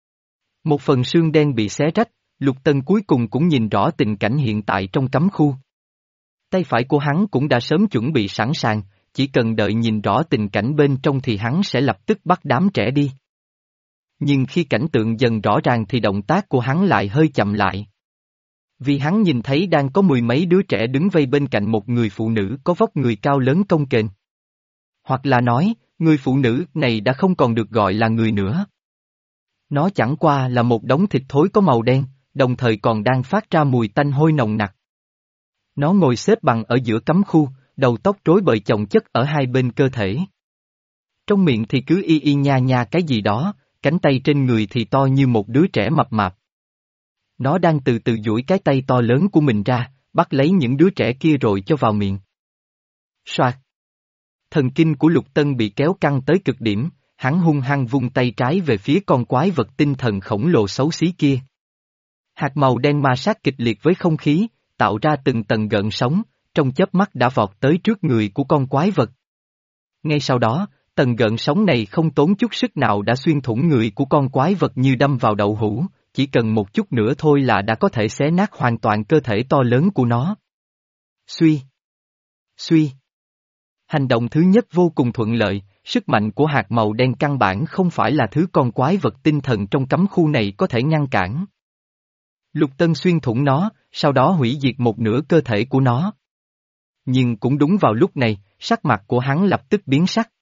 Một phần xương đen bị xé rách, Lục Tân cuối cùng cũng nhìn rõ tình cảnh hiện tại trong cấm khu. Tay phải của hắn cũng đã sớm chuẩn bị sẵn sàng, chỉ cần đợi nhìn rõ tình cảnh bên trong thì hắn sẽ lập tức bắt đám trẻ đi. Nhưng khi cảnh tượng dần rõ ràng thì động tác của hắn lại hơi chậm lại. Vì hắn nhìn thấy đang có mười mấy đứa trẻ đứng vây bên cạnh một người phụ nữ có vóc người cao lớn cồng kềnh. Hoặc là nói, người phụ nữ này đã không còn được gọi là người nữa. Nó chẳng qua là một đống thịt thối có màu đen, đồng thời còn đang phát ra mùi tanh hôi nồng nặc. Nó ngồi xếp bằng ở giữa cấm khu, đầu tóc rối bời chồng chất ở hai bên cơ thể. Trong miệng thì cứ y y nha nha cái gì đó, cánh tay trên người thì to như một đứa trẻ mập mạp. Nó đang từ từ duỗi cái tay to lớn của mình ra, bắt lấy những đứa trẻ kia rồi cho vào miệng. Soạt. Thần kinh của Lục Tân bị kéo căng tới cực điểm, hắn hung hăng vung tay trái về phía con quái vật tinh thần khổng lồ xấu xí kia. Hạt màu đen ma sát kịch liệt với không khí, tạo ra từng tầng gợn sóng, trong chớp mắt đã vọt tới trước người của con quái vật. Ngay sau đó, tầng gợn sóng này không tốn chút sức nào đã xuyên thủng người của con quái vật như đâm vào đậu hũ, chỉ cần một chút nữa thôi là đã có thể xé nát hoàn toàn cơ thể to lớn của nó. Suy. Suy. Hành động thứ nhất vô cùng thuận lợi, sức mạnh của hạt màu đen căn bản không phải là thứ con quái vật tinh thần trong cấm khu này có thể ngăn cản. Lục Tân xuyên thủng nó, sau đó hủy diệt một nửa cơ thể của nó. Nhưng cũng đúng vào lúc này, sắc mặt của hắn lập tức biến sắc.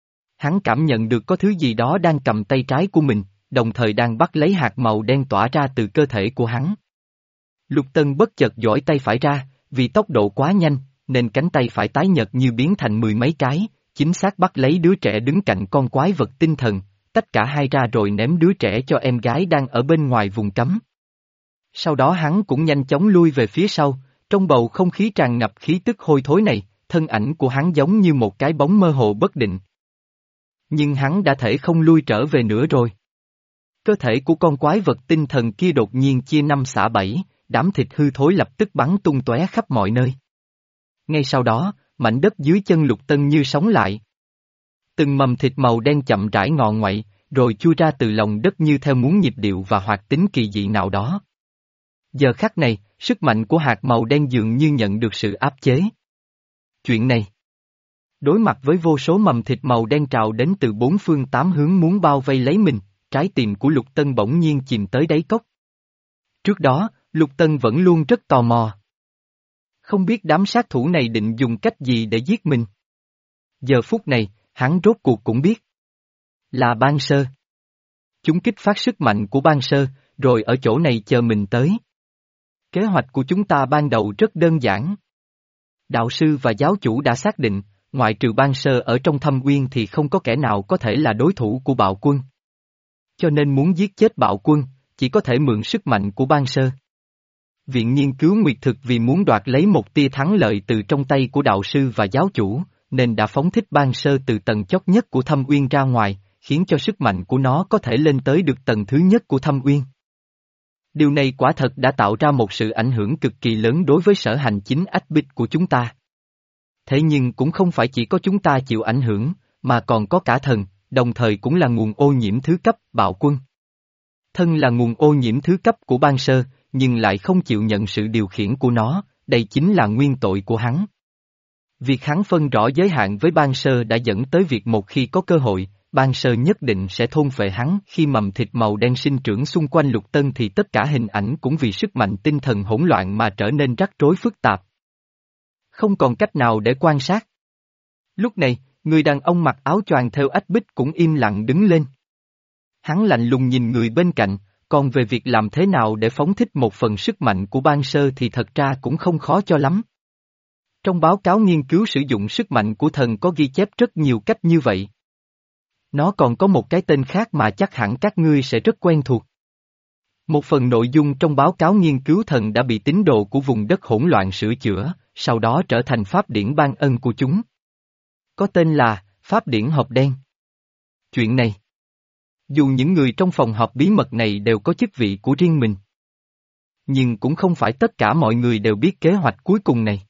Hắn cảm nhận được có thứ gì đó đang cầm tay trái của mình, đồng thời đang bắt lấy hạt màu đen tỏa ra từ cơ thể của hắn. Lục Tân bất chợt giỏi tay phải ra, vì tốc độ quá nhanh, nên cánh tay phải tái nhợt như biến thành mười mấy cái, chính xác bắt lấy đứa trẻ đứng cạnh con quái vật tinh thần, tách cả hai ra rồi ném đứa trẻ cho em gái đang ở bên ngoài vùng cấm. Sau đó hắn cũng nhanh chóng lui về phía sau, trong bầu không khí tràn ngập khí tức hôi thối này, thân ảnh của hắn giống như một cái bóng mơ hồ bất định. Nhưng hắn đã thể không lui trở về nữa rồi. Cơ thể của con quái vật tinh thần kia đột nhiên chia năm xẻ bảy, đám thịt hư thối lập tức bắn tung tóe khắp mọi nơi. Ngay sau đó, mảnh đất dưới chân Lục Tân như sống lại. Từng mầm thịt màu đen chậm rãi ngọ ngoậy, rồi chui ra từ lòng đất như theo muốn nhịp điệu và hoạt tính kỳ dị nào đó. Giờ khắc này, sức mạnh của hạt màu đen dường như nhận được sự áp chế. Chuyện này. Đối mặt với vô số mầm thịt màu đen trào đến từ bốn phương tám hướng muốn bao vây lấy mình, trái tim của Lục Tân bỗng nhiên chìm tới đáy cốc. Trước đó, Lục Tân vẫn luôn rất tò mò. Không biết đám sát thủ này định dùng cách gì để giết mình. Giờ phút này, hắn rốt cuộc cũng biết. Là Ban Sơ. Chúng kích phát sức mạnh của Ban Sơ, rồi ở chỗ này chờ mình tới. Kế hoạch của chúng ta ban đầu rất đơn giản. Đạo sư và giáo chủ đã xác định, ngoại trừ Ban Sơ ở trong thâm uyên thì không có kẻ nào có thể là đối thủ của Bạo Quân. Cho nên muốn giết chết Bạo Quân, chỉ có thể mượn sức mạnh của Ban Sơ. Viện nghiên cứu Nguyệt Thực vì muốn đoạt lấy một tia thắng lợi từ trong tay của đạo sư và giáo chủ, nên đã phóng thích Ban Sơ từ tầng chót nhất của thâm uyên ra ngoài, khiến cho sức mạnh của nó có thể lên tới được tầng thứ nhất của thâm uyên. Điều này quả thật đã tạo ra một sự ảnh hưởng cực kỳ lớn đối với sở hành chính ách bích của chúng ta. Thế nhưng cũng không phải chỉ có chúng ta chịu ảnh hưởng, mà còn có cả thần, đồng thời cũng là nguồn ô nhiễm thứ cấp Bạo Quân. Thân là nguồn ô nhiễm thứ cấp của Ban Sơ, nhưng lại không chịu nhận sự điều khiển của nó, đây chính là nguyên tội của hắn. Việc hắn phân rõ giới hạn với Ban Sơ đã dẫn tới việc một khi có cơ hội, Ban Sơ nhất định sẽ thôn phệ hắn. Khi mầm thịt màu đen sinh trưởng xung quanh Lục Tân thì tất cả hình ảnh cũng vì sức mạnh tinh thần hỗn loạn mà trở nên rắc rối phức tạp. Không còn cách nào để quan sát. Lúc này, người đàn ông mặc áo choàng theo ách bích cũng im lặng đứng lên. Hắn lạnh lùng nhìn người bên cạnh, còn về việc làm thế nào để phóng thích một phần sức mạnh của Ban Sơ thì thật ra cũng không khó cho lắm. Trong báo cáo nghiên cứu sử dụng sức mạnh của thần có ghi chép rất nhiều cách như vậy. Nó còn có một cái tên khác mà chắc hẳn các ngươi sẽ rất quen thuộc. Một phần nội dung trong báo cáo nghiên cứu thần đã bị tín đồ của vùng đất hỗn loạn sửa chữa, sau đó trở thành pháp điển ban ân của chúng. Có tên là Pháp điển hộp đen. Chuyện này, dù những người trong phòng họp bí mật này đều có chức vị của riêng mình, nhưng cũng không phải tất cả mọi người đều biết kế hoạch cuối cùng này.